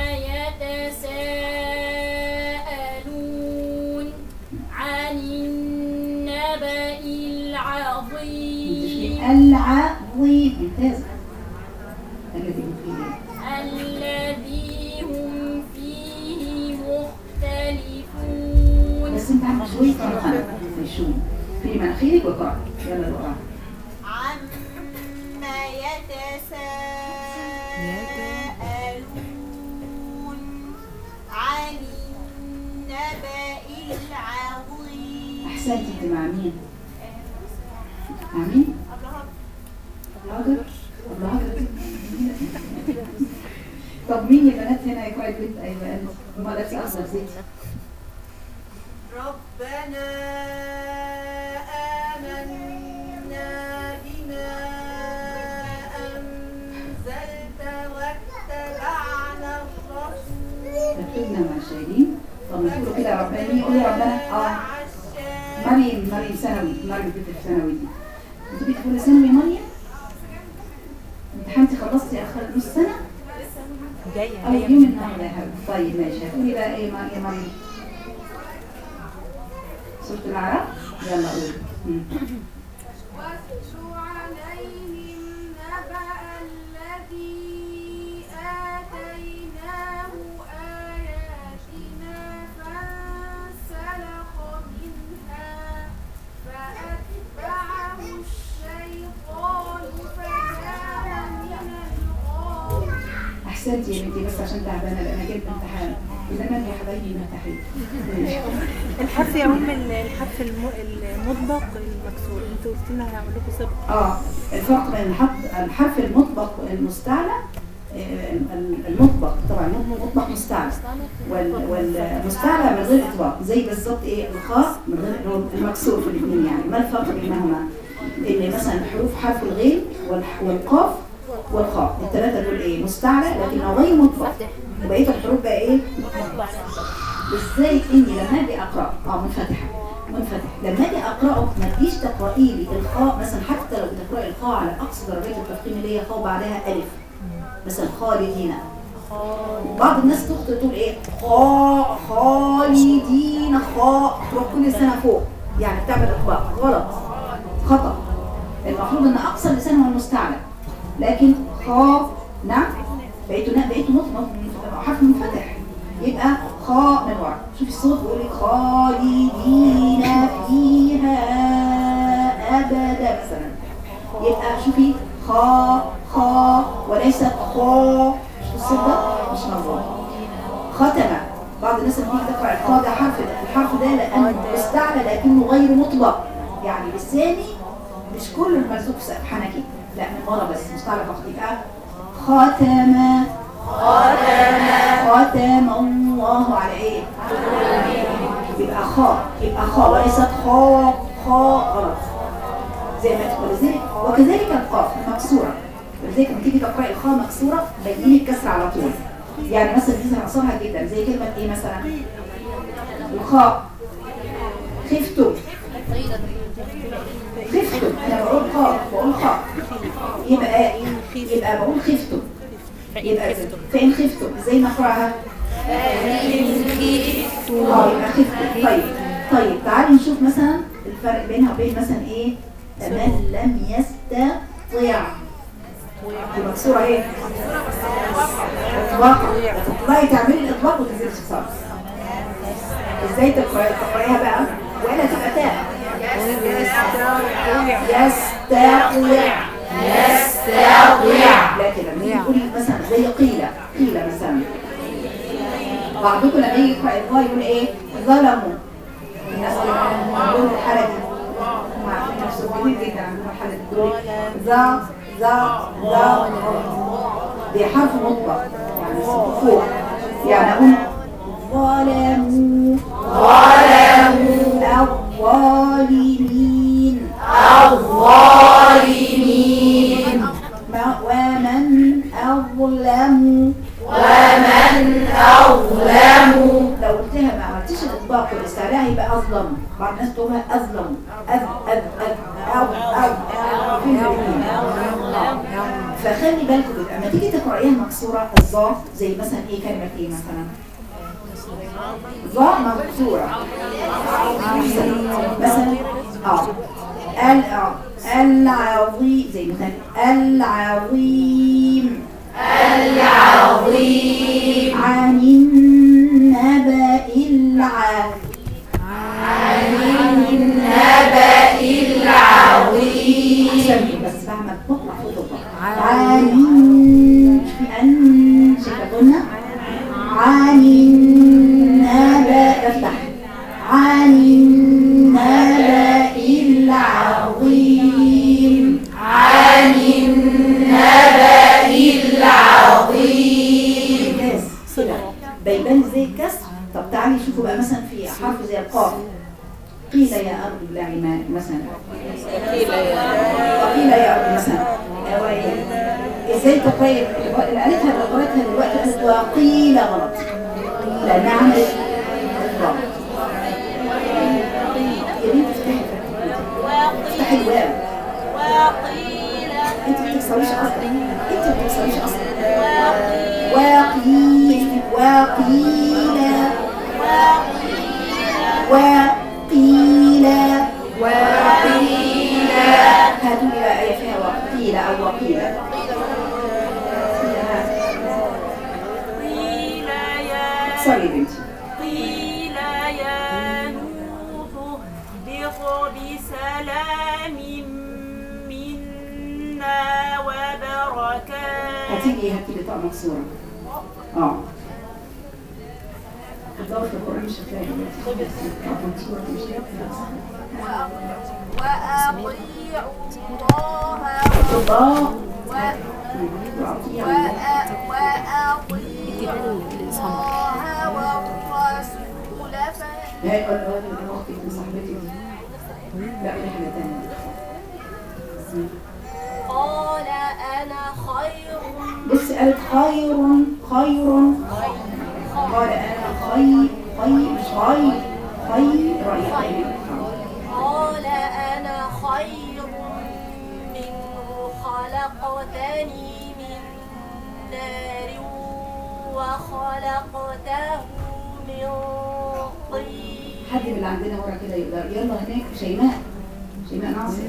يتساءلون عن النبأ العظيم العظيم ممتازة. الذي فيه الذي هم فيه مختلفون. بس انت عندك شوية منخرة في الشوم في مناخيرك وقرأ. يلا القرآن. عما عما يتساءلون عن النبأ العظيم. احسنتي انت مع مين؟ مع مين؟ هاجر؟ أبو هاجر. طب مين يا بنات هنا يقرأ البيت؟ ايوه ما لابسه اخضر زيت. ربنا آمنا بما أنزلت واتبعنا الرسول. ركزنا مع الشاهدين. طب نقول كده ربنا مين يقول يا ربنا؟ اه مريم مريم ثانوي مريم بنت الثانوي دي. انت بتقولي ثانوي مريم؟ امتحنتي خلصتي اخر نص سنه؟ جايه او يوم النهارده يا حبيبتي. طيب ماشي هتقولي بقى ايه يا مريم؟ سورة الأعراف؟ يلا قولي. واتل عليهم نبأ الذي آتيناه آياتنا فانسلخ منها فأتبعه الشيطان فكان من الغاوين. أحسنتي يا بنتي بس عشان تعبانة لأن أنا جبت امتحان. إذا أنا يا حبايبي مرتاحين. الحرف يا ام الحرف الم- المطبق المكسور انتوا قلت لنا هعمل لكم سبق. اه الفرق بين الحرف الحرف المطبق والمستعلى. آه، المطبق طبعا المطبق مستعلى وال- والمستعلى من غير اطباق زي بالظبط ايه الخاء من غير المكسور في الاثنين. يعني ما الفرق بينهما؟ ان مثلا حروف حرف الغين والح- والقاف والخاء الثلاثه دول ايه مستعلى لكنه غير مطبق وبقيه الحروف بقى ايه ازاي اني لما اجي اقرا اه منفتحه منفتح لما اجي اقراه ما تجيش تقراي لي الخاء مثلا حتى لو بتقراي الخاء على اقصى درجات التفخيم اللي هي خاء بعدها الف مثلا خالدين. بعض الناس تخطئ تقول ايه خاء خالدين خاء تروح كل سنه فوق يعني بتعمل اطباق غلط خطا. المفروض ان اقصى اللسان هو المستعلى لكن خاء نعم بقيته نعم بقيته مطلق حرف منفتح يبقى خاء من ورا. شوفي الصوت بيقول لك خالدين فيها ابدا مثلا يبقى شوفي خاء خاء وليست خاء. الصوت ده مش مظبوط. ختم بعض الناس اللي بتيجي تقرا الخاء ده حرف الحرف ده لانه مستعلى لكنه غير مطبق يعني لساني مش كله المرزوق في سقف حنكي لا من ورا بس مستعلى فقط. يبقى ختم ختم ختم الله على ايه؟ يبقى خاء يبقى خاء وليست خاء خاء غلط زي ما تقول. ولذلك وكذلك القاف مكسوره ولذلك لما تيجي تقراي الخاء مكسوره بيني الكسر على طول. يعني مثلا دي هنصرها جدا زي كلمه ايه مثلا الخاء خفتم خفتم انا بقول خاء بقول خاء يبقى يبقى بقول خفتم يبقى فإن خفتم ازاي نقراها؟ فإن خفتم اه يبقى خفتم. طيب طيب تعالي نشوف مثلا الفرق بينها وبين مثلا ايه من لم يستطع المكسوره ايه؟ اطلاقا تطلعي تعملي الاطلاق وتنزلي خساره. ازاي تقرايها بقى؟ ولا تبقى تاء يستطيع يستطيع لا كده تقولي مثلا زي قيل قيل مثلا. بعضكم لما يجي يقرا الظا يقول ايه ظلموا الناس اللي عندهم الحاله دي هم عارفين نفسهم كتير جدا عندهم الحاله دي تقول ذا ذا ذا دي حرف مطبق يعني فوق يعني اقول ظلموا ظلموا الظالمين الظالمين ومن أظلم ومن أظلم. لو قلتها ما عملتيش الإطباق والاستعلاء يبقى أظلم. بعض الناس تقولها أظلم أذ أذ أذ أو أو فخلي بالكم لما تيجي تقرأيها مكسورة الظاء زي مثلا إيه كلمة إيه مثلا ظاء مكسورة مثلا اه ال العظيم زي مثلا العظيم العظيم عن النبأ العظيم عن النبأ العظيم. بس فاهمة عن النبأ العظيم. ممتاز. بيبان زي الكسر. طب تعالي شوفوا بقى مثلا في حرف زي القاف. قيل يا أرض ابلعي ماء مثلا. قيل يا أرض مثلا. ازاي تقرأي قالتها قرأتها دلوقتي قالت وقيل غلط لأنها عملت غلط. يا بنتي افتحي افتحي الواو. انت ما بتكسريش اصلا، انت ما بتكسريش اصلا. وقيل وقيل وقيل وقيل. هاتوا لي بقى آية فيها وقيل أو وقيل. اكسري يا بنتي. قيل يا نوح اهبط بسلام منا وبركات. هتيجي هتيجي طاقة مكسورة. اه هتدور في القرآن مش هتلاقي طاقة مكسورة مش هتلاقي. وأطيعوا الله الله وأطيعوا الله والرسول لا يقول له هذه أختك من صاحبتي. لا في حاجة تانية. قال أنا خير. بص قالت خير خير. قال أنا خير خير مش خير خير رأيك. قال أنا خير منه خلقتني من نار وخلقته من طين. حد من اللي عندنا ورا كده يقدر. يلا هناك شيماء شيماء ناصر.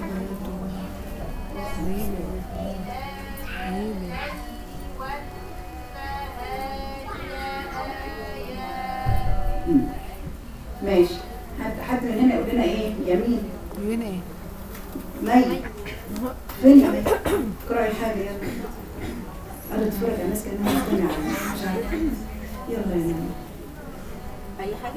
ماشي. حد حد من هنا يقول لنا ايه؟ يمين يمين ايه؟ مي فين اقرأي حاجة يلا. أنا اتفرج على الناس كأنها مستمعة مش عارفة. يلا يا مي. أي حاجة؟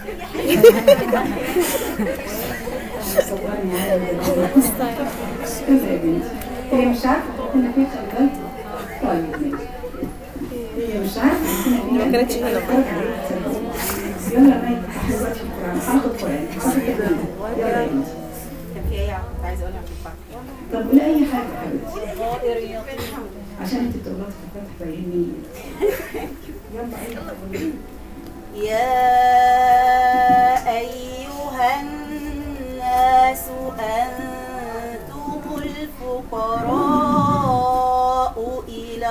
صورني على كذا يا بنتي. هي مش عارفة كنا فين خلي بالك. طيب ماشي. هي مش عارفة كنا فين. ما كانتش هنا. يلا مي حلوات في القرآن. هاخد قرآن. يلا يا بنتي. كان في أي كنت عايزة أقولها في الفاتحة. طب قولي أي حاجة يا حبيبتي. عشان أنت بتغلطي في الفاتحة فاهمني. يلا أي حاجة. يا أيها الناس أنتم الفقراء إلى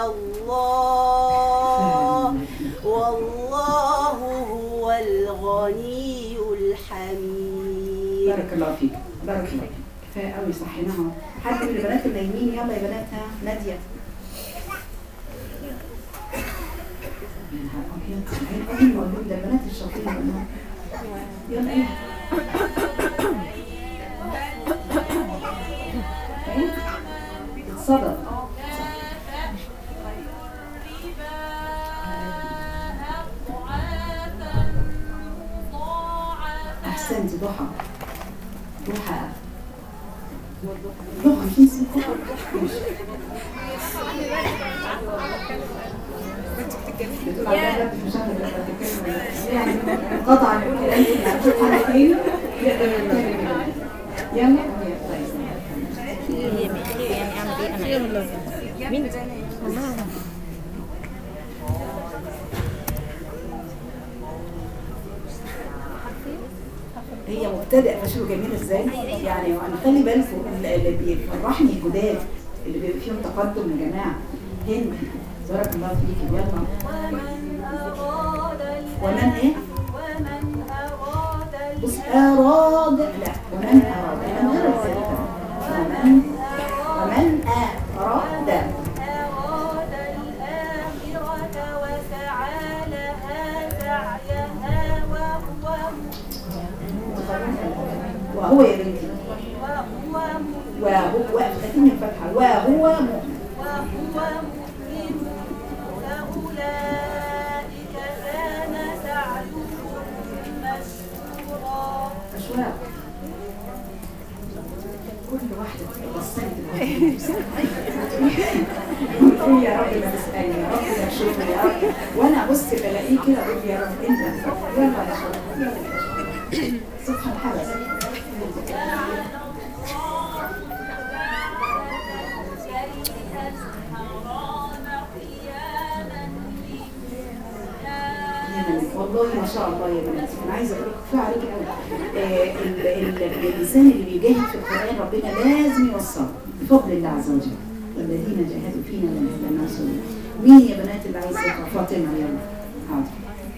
الله والله هو الغني الحميد. بارك الله فيك بارك الله فيك. كفاية قوي صحيناها. حد من البنات النايمين يلا يا بنات. ها نادية. الحين موجود ده البنات الشاطرين والله. يلا ايه اتصدق. احسنتي. ضحى ضحى ضحى مش نسيت. يعني قطع الكلام حلقين يقدر يتكلم. يلا هي مبتدئ فشو جميل ازاي يعني. خلي بالكم اللي بيفرحني الجداد اللي بيبقى فيهم تقدم يا جماعه. هند بارك الله فيك. يلا ومن ايه؟ ومن أراد بص أراد لا ومن أراد من غير الزيادة. ومن ومن أراد أراد الآخرة وسعى لها سعيها وهو وهو يا بنتي وهو وهو لكن الفتحة وهو مؤمن. وهو مؤمن فأولئك كان سعيهم مشكورا. أشواق كل واحدة بصيت تقول يا رب ما تسألني يا رب ما تشوفني يا رب، وانا ابص بلاقيه كده اقول يا رب انت يلا يا شباب يلا يا شباب سبحان حبس. والله ما شاء الله يا بناتي انا عايزه اقول لك كفايه عليك قوي. الانسان اللي بيجاهد في القران ربنا لازم يوصله بفضل الله عز وجل. الذين جاهدوا فينا لنهدينهم سبلنا. مين يا بنات اللي عايزه يقرا؟ فاطمه يلا. حاضر.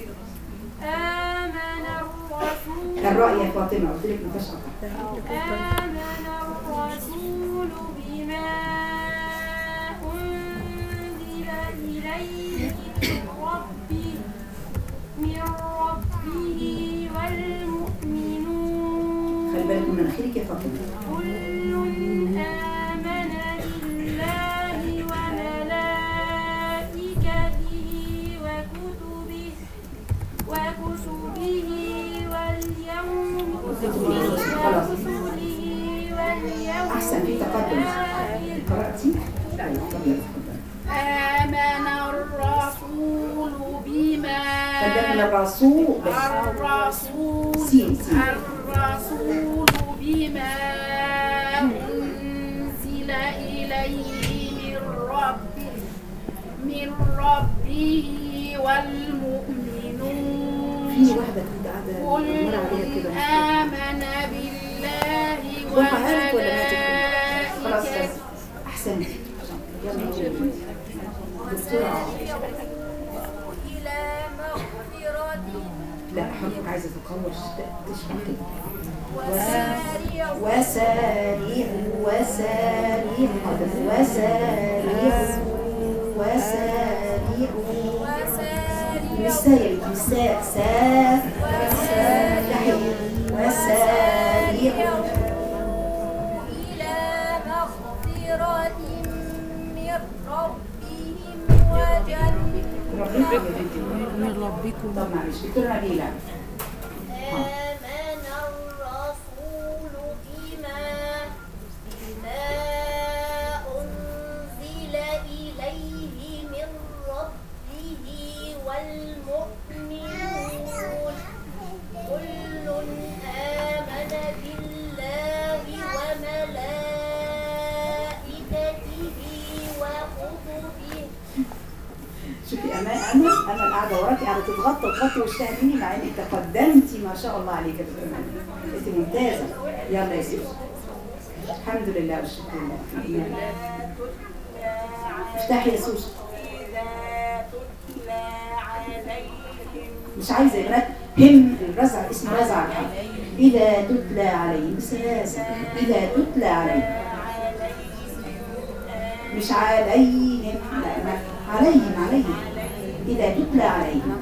آمن الرسول الرأي يا فاطمه قلت لك ما فيش قطع. آمن الرسول بما أنزل إليه من ربه من ربه والمؤمنون خلي بالك من مناخيرك يا فاطمه. كل آمن بالله وملائكته وكتبه وكتبه واليوم ورسله واليوم احسن في تقدم. قراتي؟ طيب يلا اتفضلي. آمن الرسول بما فدل الرسول الرسول سين سين. الرسول بما أنزل إليه من ربه من ربه والمؤمنون في واحده كنت قاعده كل مر عليها كده آمن بالله وقعها لك ولا ماتت؟ خلاص وملائكته بس احسنت. يلا بسرعه. إلى مغفرة لا حضرتك عايزه تقوش تشرح كده. وسارعوا وسارعوا وسارعوا حاضر. وسارعوا وسارعوا مسايا مساء ساء وسارعوا وسارعوا إلى مغفرة من ربهم وجنة من ربكم. طب معلش دكتور نبيلة. آمن الرسول بما بما أنزل إليه من ربه والمؤمنون كل آمن بالله وملائكته وكتبه. شوفي أمل أمل أمل قاعدة وراكي قاعدة تتغطى وتغطي وشها مني مع إنك تقدمتي ما شاء الله عليك يا دكتور أمل. أنت ممتازة. يلا يا سيدي. الحمد لله والشكر لله. افتحي يا سوسو. مش عايزة يا بنات هم الرزع اسمه رزع الحق. إذا تتلى عليهم سلاسة. إذا تتلى عليهم مش عليهم لا لا عليهم عليهم إذا تتلى عليهم.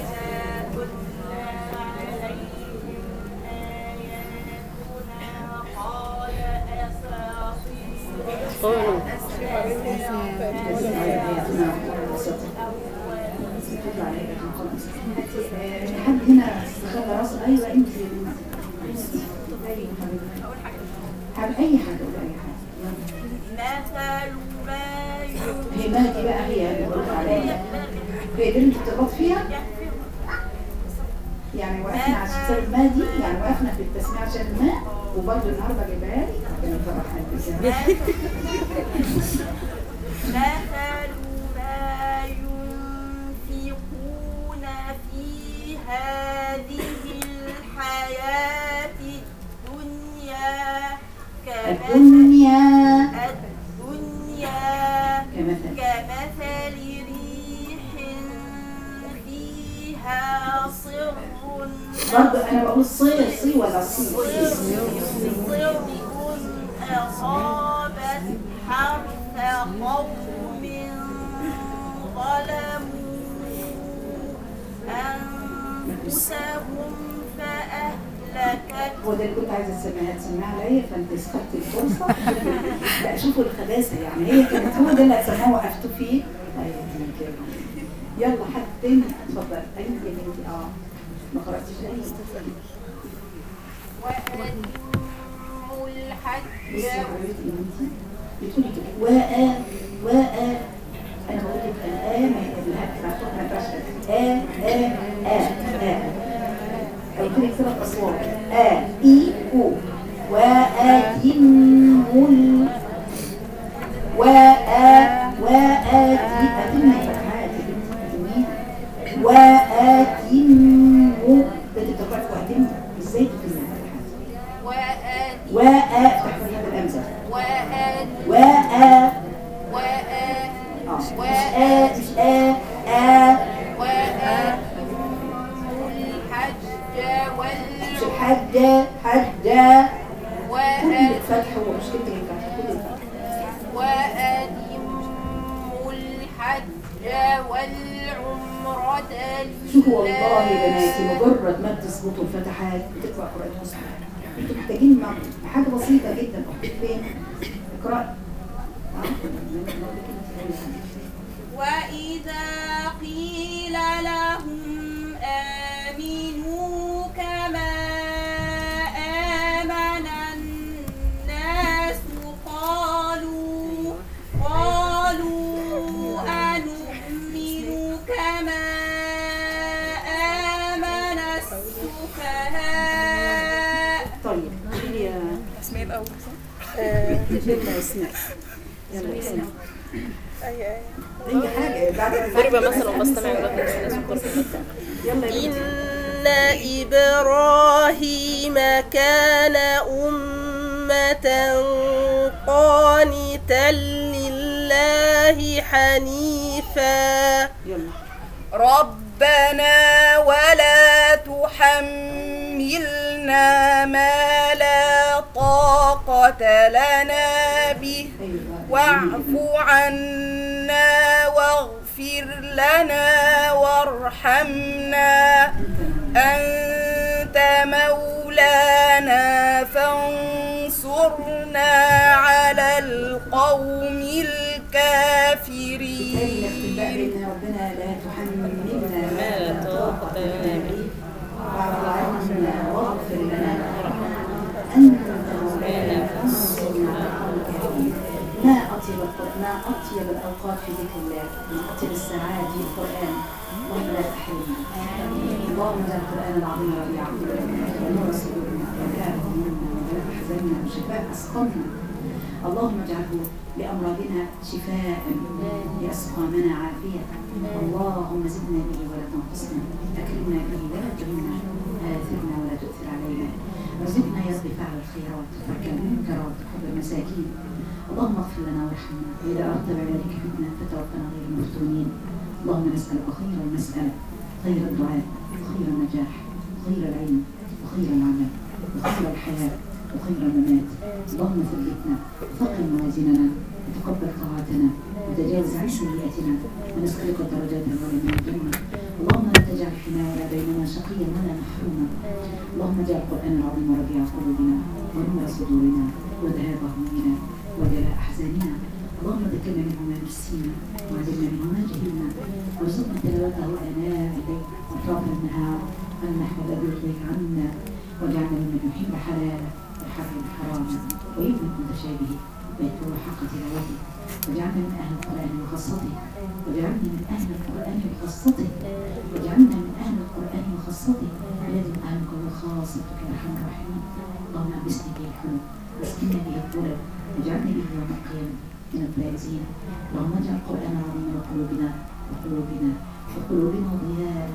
حد هنا خلى راسه. أيوة أنت حد أي حاجة ولا أي حاجة. مثل ما هي ما دي بقى هي اللي بقولك عليها. هي دي اللي انت بتغلط فيها؟ يعني وقفنا عشان سبب ما دي، يعني وقفنا في التسمية عشان الماء وبرضه النهارده جايبها لي ربنا يفرح قلبك. مثل ما ينفقون في هذه الحياة الدنيا الدنيا الدنيا كمثل كمثل ريح فيها صر برضه أنا بقول صي صي ولا صي؟ صر أصابت حرث قوم ظلموا أنفسهم فأهلكت. هو ده اللي كنت عايزة تسميها تسميها عليا فأنت سخطت الفرصة. لا شوفوا الخباثة يعني هي كانت هو ده اللي هتسموه وقفتوا فيه. أيوة كده. يلا حد تاني اتفضل. أيوة يا بنتي اه ما قرأتيش أي. وأتموا الحج لسه قريت إيه انتي؟ بتقولي كده واء واء أنا بقول لك الآ ما الهاء مفتوح ما ينفعش آ آ آ آ قلت لك ثلاث أصوات آ إي أو وآتموا ال وآ وآتي أتمنى الفتحات وآتموا بدي تقرأ وآتموا إزاي تتمنى الفتحات وآت وآ تحفظ الأمزة وآت وآ وآت اه مش آ مش آ آ وآتموا الحج مش والعمرة الحجة حجة كل وآت الفتح هو مش كده الفتح كل الفتح وأتموا الحج والعمرة شوفوا والله يا لله. بناتي مجرد ما تظبطوا الفتحات بتقرأ قرآن مسلم انتوا محتاجين مع حاجة بسيطة جدا فين اقرأي وإذا قيل لهم آمنوا كما آمن الناس قالوا قالوا أنؤمن كما آمن السفهاء. طيب قولي يا اسماء الأول يلا اسماء يلا اسماء أي أي اي حاجه بعد ضرب مثلا وبستمع يلا إن إبراهيم كان أمة قانتا لله حنيفا يلا ربنا ولا تحملنا ما لا طاقة لنا به واعف عنا واغفر لنا وارحمنا أنت مولانا فانصرنا على القوم الكافرين. ربنا لا تحملنا ما لا طاقة لنا به واعف عنا واغفر لنا أنت مولانا فانصرنا على القوم الكافرين. ما أطيب القرآن ما أطيب الأوقات في ذكر الله ما أطيب الساعات في القرآن. اللهم لا تحرمنا اللهم اجعل القرآن العظيم ربيع قلوبنا ونور صدورنا وجلاء همومنا وجلاء أحزاننا وشفاء أسقامنا. اللهم اجعله لأمراضنا شفاء لأسقامنا عافية. اللهم زدنا به ولا تنقصنا أكرمنا به ولا تهنا آثرنا ولا تؤثر علينا وزدنا يا رب فعل الخيرات وترك المنكرات وحب المساكين. اللهم اغفر لنا وارحمنا وإذا أردت بعبادك فتنة فتوفنا غير المفتونين. اللهم نسألك خير المسألة خير الدعاء وخير النجاح وخير العلم وخير العمل وخير الحياة وخير الممات. اللهم ثبتنا وثقل موازيننا وتقبل طاعتنا وتجاوز عن سيئاتنا ونسألك درجات العلى من الجنة. اللهم لا تجعل فينا ولا بيننا شقيا ولا محروما. اللهم اجعل القرآن العظيم ربيع قلوبنا ونور صدورنا وذهاب همومنا وجلاء أحزاننا. اللهم ذكرنا منه ما نسينا وعلمنا منه ما جهلنا وارزقنا تلاوته آناء الليل وأطراف النهار على النحو الذي يرضيك عنا واجعلنا ممن يحب حلاله ويحرم حرامه ويؤمن متشابهه ويتبع حق تلاوته. واجعلنا من أهل القرآن وخاصته واجعلنا من أهل القرآن وخاصته واجعلنا من أهل القرآن وخاصته الذي أهلك وخاصتك يا أرحم الراحمين. اللهم ألبسني به الحلم واسقنا به الطلب واجعلني به يوم القيامة من الفائزين. اللهم اجعل القرآن العظيم لقلوبنا وقلوبنا وقلوبنا ضياء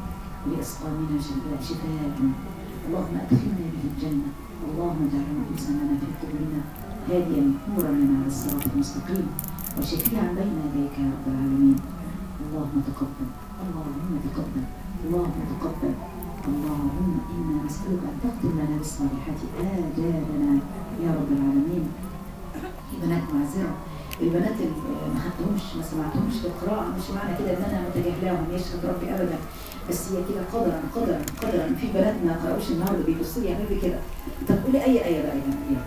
ولأسقامنا شفاء. اللهم أدخلنا به الجنة. اللهم اجعله إنساننا في قبورنا هاديا نورا لنا على الصراط المستقيم وشفيعا بين يديك يا رب العالمين. اللهم تقبل اللهم تقبل اللهم تقبل. اللهم إنا نسألك أن تختم لنا بالصالحات آجالنا يا رب العالمين. البنات معذرة البنات اللي ما خدتهمش ما سمعتهمش في القراءة مش معنى كده ان انا متجاهلاهم يشهد ربي ابدا، بس هي كده قدرا قدرا قدرا. في بنات ما قرأوش النهارده بيبصوا لي يعملوا لي كده. طب قولي اي آية بقى يا جماعة.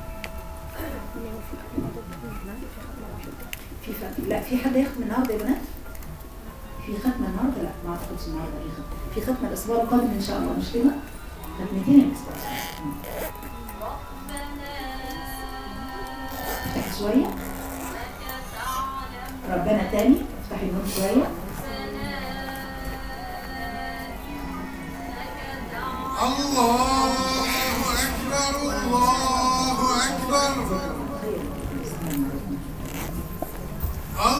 في ختم لا في حد يختم النهارده يا بنات؟ في ختمة النهارده؟ لا ما اعتقدش النهارده في ختمة. في ختمة الاسبوع القادم ان شاء الله مش كده؟ ختمتين الاسبوع. شوية. ربنا تاني افتحي النور شوية. الله